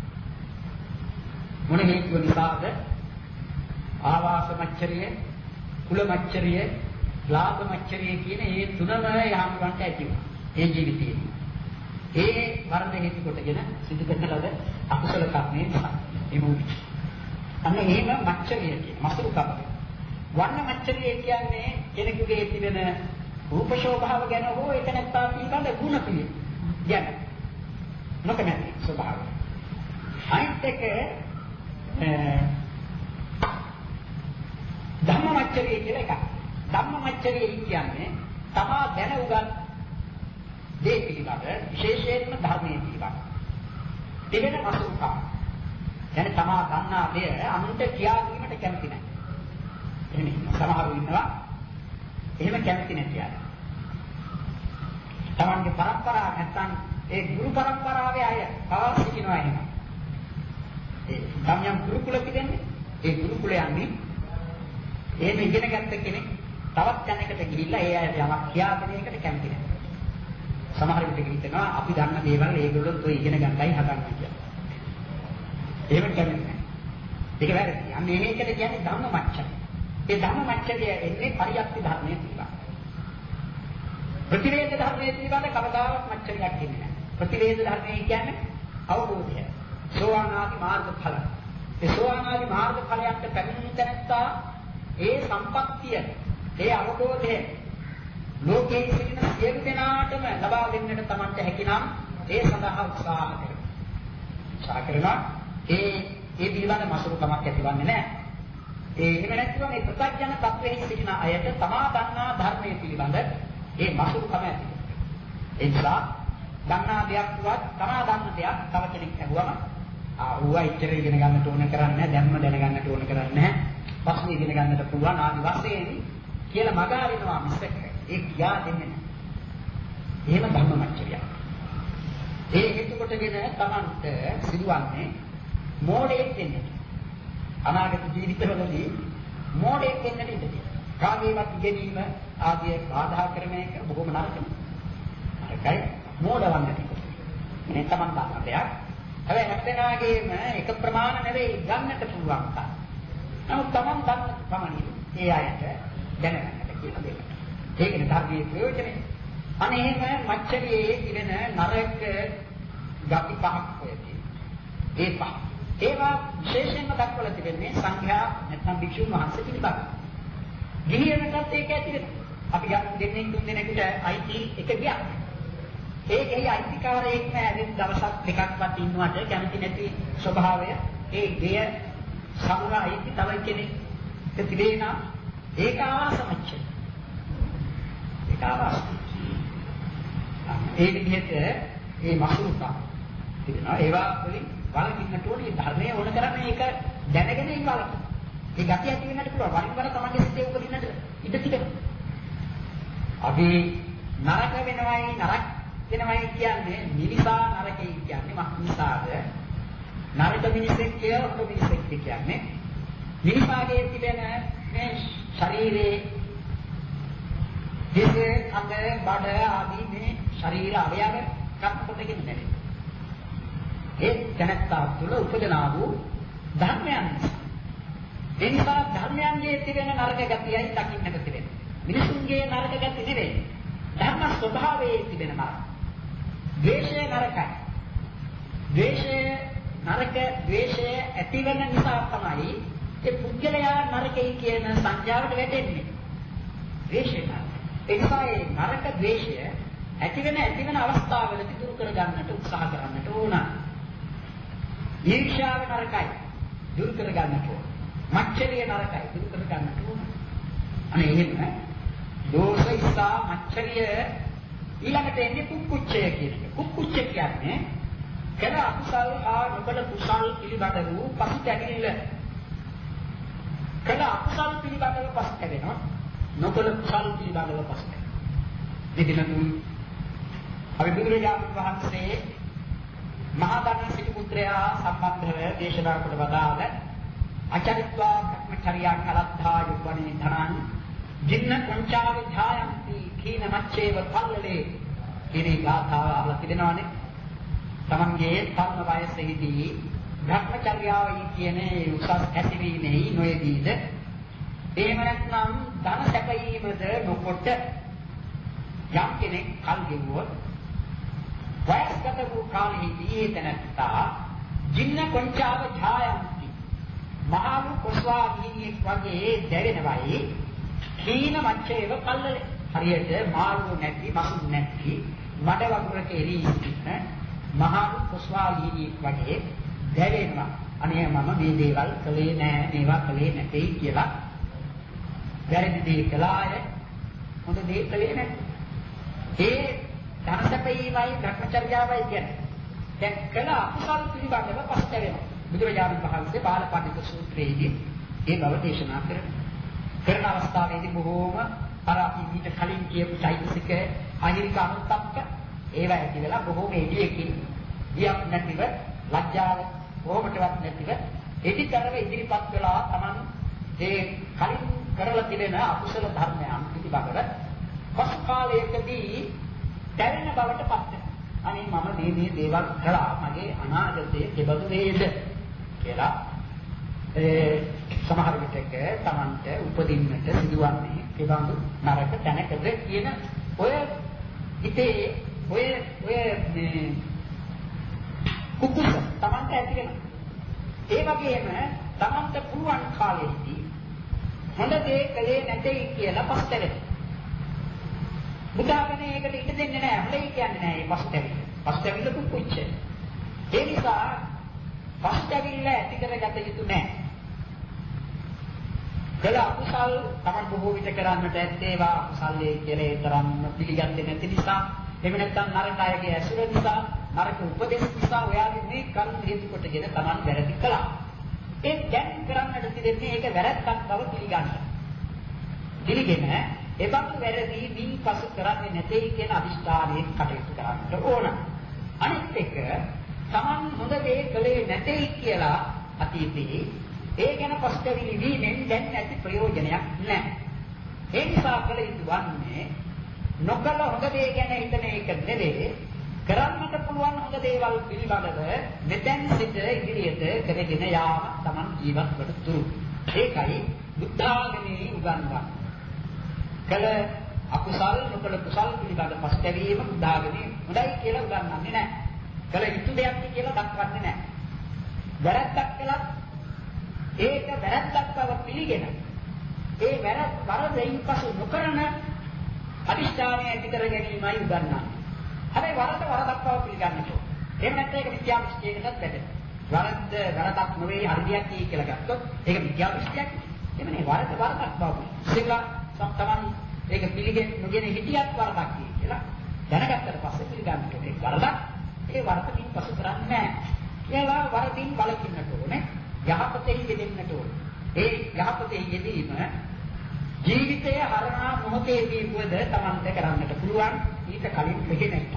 මොන හේතුව නිසාද? ආවාස මච්චරිය, කුල මච්චරිය, ලාභ මච්චරිය කියන මේ තුනම යහම්බුනට ඇති වුණා. ඒ ජීවිතයේ. ඒ වර්ධ හේතු කොටගෙන සිදු කරන ලද අකුසල කර්මයේ නිසා එමුයි. අන්න එහෙම මච්චරිය කියන මසුරු කම. වර්ණ මච්චරිය කියන්නේ කෙනෙකුගේ තිබෙන රූප ශෝභාව ගැන හෝ ඒක නැත්තා පිළිබඳ ගුණ පිළි. ගැන. නොකමැති ස්වභාවය. අනිත් එක ධම්ම මච්චරිය කියලා එකක්. ධම්ම මච්චරිය කියන්නේ තමා දැන උගත් දේ පිළිබඳ විශේෂයෙන්ම ධර්මයේ පිළිබඳ. දෙවෙනි මසුරුකම. يعني තමා දන්නා දේ අනුන්ට කියා දීමට කැමති නැහැ. එහෙම සමහරව ඉන්නවා එහෙම කැමති නැති අය. තමන්ගේ පරම්පරාව නැත්නම් ඒ ගුරු පරම්පරාවේ අය කවස් සිටිනවා එහෙම. ඒ ගම්යම් ගුරුකුල පිටින්නේ ඒ ගුරුකුලයන්දී එහෙම ඉගෙන ගත්ත කෙනෙක් තවත් කෙනෙකුට ගිහිල්ලා ඒ අයට යමක් කියා දෙන එකට කැමති නැහැ. සමහර විට හිතනවා අපි දන්න දේවල් ඒගොල්ලෝ ඔය ඉගෙන ගන්නයි හදන්නේ කියලා. එහෙම කැමති නැහැ. ඒක වැරදි. අන්න මේකට කියන්නේ ධම්ම මච්චරිය. ඒ ධම්ම මච්චරිය එන්නේ පරියප්ති ධර්මයේ තිබා. ප්‍රතිවේද ධර්මයේ තිබාද කවදාවත් මච්චරියක් කියන්නේ නැහැ. ප්‍රතිවේද ධර්මයේ කියන්නේ අවබෝධය. සෝවාන් ආදී මාර්ග ඵල. ඒ සෝවාන් ආදී මාර්ග ඵලයන්ට පැමිණෙන තැනත්තා ඒ සම්පත්තිය, ඒ අවබෝධය ලෝකයේ සිටින සියලු දෙනාටම ලබා දෙන්නට Tamante හැකිනම් ඒ සඳහා උත්සාහ කරනවා. උත්සාහ කරනවා ඒ ඒ පිළිබඳ මසුරුකමක් ඇතිවන්නේ නැහැ. ඒ එහෙම නැත්නම් මේ ප්‍රත්‍යඥ තත්වයේ සිටින අයට තමා දන්නා ධර්මයේ පිළිබඳ ඒ මසුරුකම ඇති. ඒ නිසා දන්නා දෙයක් වුවත් තමා දන්න දෙයක් තව කෙනෙක් අහුවම ආ ඌවා ඉච්චර ඉගෙන ගන්නට ඕන කරන්නේ නැහැ, දැම්ම දැනගන්නට ඕන කරන්නේ නැහැ. පස්සේ ඉගෙන ගන්නට පුළුවන් ආදි වශයෙන් කියලා මග අරිනවා මිසක ඒ කියා දෙන්නේ නැහැ. එහෙම ධර්ම මච්චරිය. ඒ හේතු කොටගෙන Tamante සිදුවන්නේ මෝඩයෙක් වෙන්නේ. අනාගත ජීවිතවලදී මෝඩයෙක් වෙන්නට ඉඩදී. කාගේවත් ඉගෙනීම ආදී බාධා කරන එක බොහොම නරකයි. නරකයි මෝඩවන්නට. මේ Taman ගන්න දෙයක්. හැබැයි හැමදෙනාගේම එක ප්‍රමාණ නෙවෙයි ගන්නට පුළුවන් තා. නමුත් Taman ගන්න ප්‍රමාණය ඒ අයට දැනගන්නට කියලා දෙන්න. ඒකනේ ධර්මයේ ප්‍රයෝජනය. අනේම මච්චරියේ ඉගෙන නරක ගති පහක් වෙයි. ඒ පහ. ඒවා විශේෂයෙන්ම දක්වලා තිබෙන්නේ සංඝයා නැත්නම් භික්ෂුන් වහන්සේ පිළිබඳ. ගිහියනටත් ඒක ඇති වෙනවා. අපි ගන්න දෙන්නේ තුන් දෙනෙකුට අයිති එක ගියක්. ඒකෙහි අයිතිකාරයෙක් නැදෙන දවසක් දෙකක්වත් ඉන්නවට කැමති නැති ස්වභාවය ඒ ගෙය සමුරා අයිති තව කෙනෙක් තිබේ නම් ඒක ආසමච්චය. ඒක ආවාස. ඒ විදිහට මේ මසුරුකම් තිබෙනවා. ඒවා වලින් වලකින්නට ඕනේ ධර්මයේ ඕන කරන්නේ ඒක දැනගෙන ඒක වලක. ඒ ගතිය ඇති වෙන්නට පුළුවන්. වරින් වර තමන්ගේ සිතේ උපදින්නට ඉඩ තිබෙනවා. අපි නරක වෙනවයි නරක වෙනවයි කියන්නේ මිනිසා නරකයි කියන්නේ මක් නිසාද? නරක මිනිසෙක් කියලා ඔබ මිනිසෙක් කියන්නේ මිනිසාගේ තිබෙන මේ ශරීරයේ දෙසේ අඟ බඩ ආදී මේ ශරීර අවයව කප්පොතකින් නැති. ඒ දැනත්තා තුළ උපදනා වූ ධර්මයන්. ඒ නිසා ධර්මයන්ගේ තිබෙන නරක ගතියයි දකින්නට තිබෙන්නේ. මිනිසුන්ගේ නරක ගති නෙවෙයි. ධර්ම ස්වභාවයේ තිබෙන නරක. ද්වේෂය නරකයි. ද්වේෂය නරක ද්වේෂය ඇතිවෙන නිසා තමයි ඒ පුද්ගලයා නරකයි කියන සංඥාවට වැටෙන්නේ. ද්වේෂය නරක. ඒ නිසා ඒ නරක ද්වේෂය ඇතිවෙන ඇතිවෙන අවස්ථාවලදී දුරු කර ගන්නට උත්සාහ කරන්නට ඕන. ඊර්ෂ්‍යාව නරකයි. දුරු කර ගන්නට ඕන. මච්චරිය නරකයි. දුරු කර ගන්නට ඕන. අනේ එහෙම දෝෂ ඉස්සා මච්චරිය ඊළඟට එන්නේ කුක්කුච්චය කියන එක. කුක්කුච්ච කියන්නේ කළ අකුසල් හා නොකළ කුසල් පිළිබඳ වූ පසුතැවිල්ල. කළ අකුසල් පිළිබඳව පසුතැවෙනවා. නොකළ කුසල් පිළිබඳව පසුතැවෙනවා. මෙදිනතුන් අපි බුදුරජාණන් වහන්සේ මහා ධර්ම සිටු පුත්‍රයා සම්බන්ධව දේශනා කොට වදාළ අචරිත්වා භ්‍රමචර්යා කලත්තා යුවනේ ධනං ජින්න පංචා විධායන්ති කීන මච්චේව පල්ලලේ කිරි ගාථාව අහලා තිබෙනවානේ. තමන්ගේ තරුණ වයසේදී භ්‍රමචර්යාවයි කියන්නේ උසස් ඇතිවීමේ නොයේදීද එහෙම නැත්නම් ධන සැපයීමද නොකොට යම් කෙනෙක් කල් ගෙවුවොත් වයස්ගත වූ කාලෙහිදී ඒ තැනත්තා ජින්න කොංචාව ඡායන්ති මහලු කොස්වාදීනියෙක් වගේ දැවෙනවයි කීන මච්චේව කල්ලලේ හරියට මාළු නැති මසු නැති මඩ වගුරක එළී සිටින මහලු කොස්වාදීනියෙක් වගේ දැවෙනවා. අනේ මම මේ දේවල් කළේ නෑ මේවා කළේ නැtei කියලා වැරදි දේ කළාය හොඳ දේ කළේ නැහැ. ඒ ධනසපීමයි භ්‍රමචර්යාවයි කියන්නේ. දැන් කළ අකුසල් පිළිබඳව පස්තරෙනවා. බුදුරජාණන් වහන්සේ බාලපඬිත සූත්‍රයේදී ඒ බව දේශනා කරනවා. කරන අවස්ථාවේදී බොහෝම අර අපි ඊට කලින් කියපු චෛතසික අහිරික අනුත්තප්ප ඒවා ඇති වෙලා බොහෝම එළියකින් ගියක් නැතිව ලැජ්ජාව කොහොමදවත් නැතිව එදිතරව ඉදිරිපත් වෙලා Taman ඒ කලින් කරලා තිබෙන අකුසල ධර්මයන් පිළිබඳව පසු කාලයකදී දැවෙන බවට පත් වෙනවා. අනේ මම මේ මේ දේවල් කළා මගේ අනාගතයේ කෙබඳු වේද කියලා ඒ සමහර විටක Tamante උපදින්නට සිදුවන්නේ කෙබඳු නරක තැනකද කියන ඔය හිතේ ඔය ඔය මේ කුකුස Tamante ඇති වෙනවා. ඒ වගේම Tamante පුළුවන් කාලෙදී හොඳ දේ කලේ නැtei කියලා පස්තරේ. බුදාගනේ ඒකට ඉඩ දෙන්නේ නැහැ. හොඳයි කියන්නේ නැහැ මේ පස්තරේ. පස්තරිල්ල කුකුච්ච. ඒ නිසා පස්තරිල්ල ඇති කරගත යුතු නැහැ. කළ අකුසල් Taman බොහෝ විට කරන්නට ඇත්තේවා අකුසල්යේ කියලා ඒ තරම් පිළිගන්නේ නැති නිසා එහෙම නැත්නම් නරක අයගේ ඇසුර නිසා නරක උපදෙස් නිසා ඔයාගේ මේ කර්ම හේතු කොටගෙන Taman වැරදි කළා. ඒ දැන් කරන්නට තිබෙන්නේ ඒක වැරද්දක් බව පිළිගන්න. පිළිගෙන එබඳු වැරදි මින් පසු කරන්නේ නැtei කියන අදිෂ්ඨානයෙන් කටයුතු කරන්නට ඕන. අනිත් එක Taman හොඳ දේ කළේ නැtei කියලා අතීතයේ ඒ ගැන පස්තවිලි වීමෙන් දැන් නැති ප්‍රයෝජනයක් නැහැ. ඒ නිසා කළ යුතු වන්නේ නොකල හොඳ දේ ගැන හිතන එක නෙවෙයි කරන්නට පුළුවන් හොඳ දේවල් පිළිබඳව මෙතෙන් සිට ඉදිරියට කරගෙන යාම Taman ජීවත් වන තුරු. ඒකයි බුද්ධාගමේ උගන්වන්නේ. කළ අකුසල් නොකළ කුසල් පිළිබඳ පස්තැවීම බුද්ධාගමේ හොඳයි කියලා උගන්වන්නේ නැහැ. කළ යුතු දෙයක් කියලා දක්වන්නේ නැහැ. වැරද්දක් කළා ඒක වැරද්දක් බව පිළිගෙන ඒ වැරද්ද වරදින් පසු නොකරන අදිෂ්ඨානය ඇති කර ගැනීමයි උගන්වන්නේ. හැබැයි වරද වරදක් බව පිළිගන්නට ඕන. එහෙම නැත්නම් ඒක මිත්‍යා දෘෂ්ටියකටත් වැටෙනවා. වරද්ද වරදක් නෙවෙයි හරියක් කී කියලා ගත්තොත් ඒක මිත්‍යා දෘෂ්ටියක්. එමනේ වරද වරදක් බව. ඉතින්ලා සම්තමන් ඒක පිළිගෙන නොගෙන හිටියත් වරදක් කී කියලා දැනගත්තට පස්සේ පිළිගන්නට ඕනේ. වරදක් ඒ වරදින් පසු කරන්නේ නැහැ. ඒවා වරදින් බලකින්නට ඕනේ. යහපතෙහි යෙදෙන්නට ඕනේ. ඒ යහපතෙහි යෙදීම ජීවිතයේ හරහා මොහොතේදී වුවද Tamante කරන්නට පුළුවන් ඊට කලින් මෙහෙ නැහැ.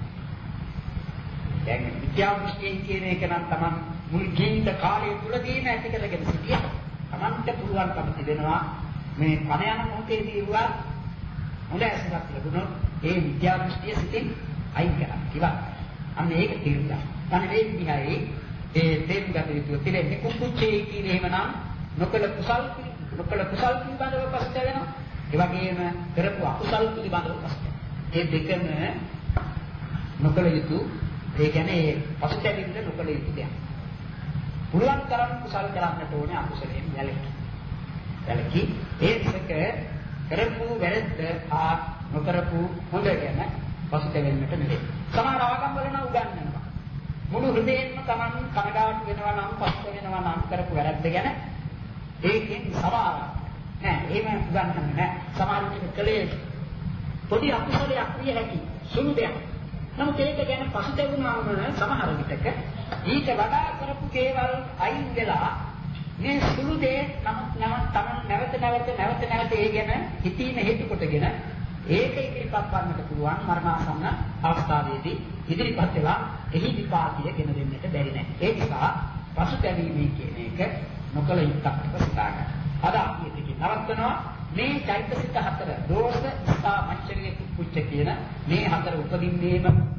දැන් විද්‍යා දෘෂ්ටියෙන් කියන එක නම් Taman මුල් ජීවිත කාලය තුලදීම ඇති කරගෙන සිටියා. Tamante පුළුවන්කම තිබෙනවා මේ පණ යන මොහොතේදී වුණා හොඳ ඇසුරක් ලැබුණොත් ඒ විද්‍යා දෘෂ්ටිය සිටින් අයින් කරන්න කිව්වා. අන්න ඒක තීරුණා. අන්න ඒ විදිහයි ඒ තේරුම් ගත යුතු තිරෙන්නේ කුකුච්චේ කියන එහෙමනම් නොකල කුසල් නොකල කුසල් පිළිබඳව ප්‍රශ්න වෙනවා. ඒ වගේම කරපු අකුසල් පිළිබඳව ප්‍රශ්න. මේ දෙකම නොකල යුතු ඒ කියන්නේ පසුතැවිල්ල නොකල යුතු දෙයක්. පුළුවන් තරම් කුසල් කරන්නට ඕනේ අකුසලයෙන් වැළකී. වැළකී ඒ දෙක කරපු වැරද්ද ආ නොකරපු හොඳ ගැන පසුතැවෙන්නට නෙවෙයි. සමහර ආගම් වල නම් උගන්වනවා. මුළු හෘදයෙන්ම Taman කනගාටු වෙනවා නම් පස්ස වෙනවා නම් කරපු වැරද්ද ගැන ඒකෙන් සමාන නෑ එහෙම උගන්වන්නේ නෑ. සමහර විට කලේ පොඩි අකුසලයක් විය හැකි සුළු දෙයක්. නමුත් ඒක ගැන පසුතැවුනාම සමහර විටක ඊට වඩා කරපු දේවල් අයින් වෙලා මේ සුළු දේ නම් Taman නැවත නැවත නැවත නැවත ඒ ගැන හිතීම හේතු කොටගෙන ඒක ඉදිරිපත් කරන්නට පුළුවන් මරණාසන්න අවස්ථාවේදී ඉදිරිපත් වෙලා එහි විපාකය ගෙන දෙන්නට බැරි නැහැ. ඒ නිසා පසුතැවීමේ කියන එක නොකල යුක්තක් ප්‍රසිතා ගන්න. අද අපි දෙකේ නවත්තනවා මේ චෛතසික හතර දෝෂ, සා, මච්චරිය, කුච්ච කියන මේ හතර උපදින්නේම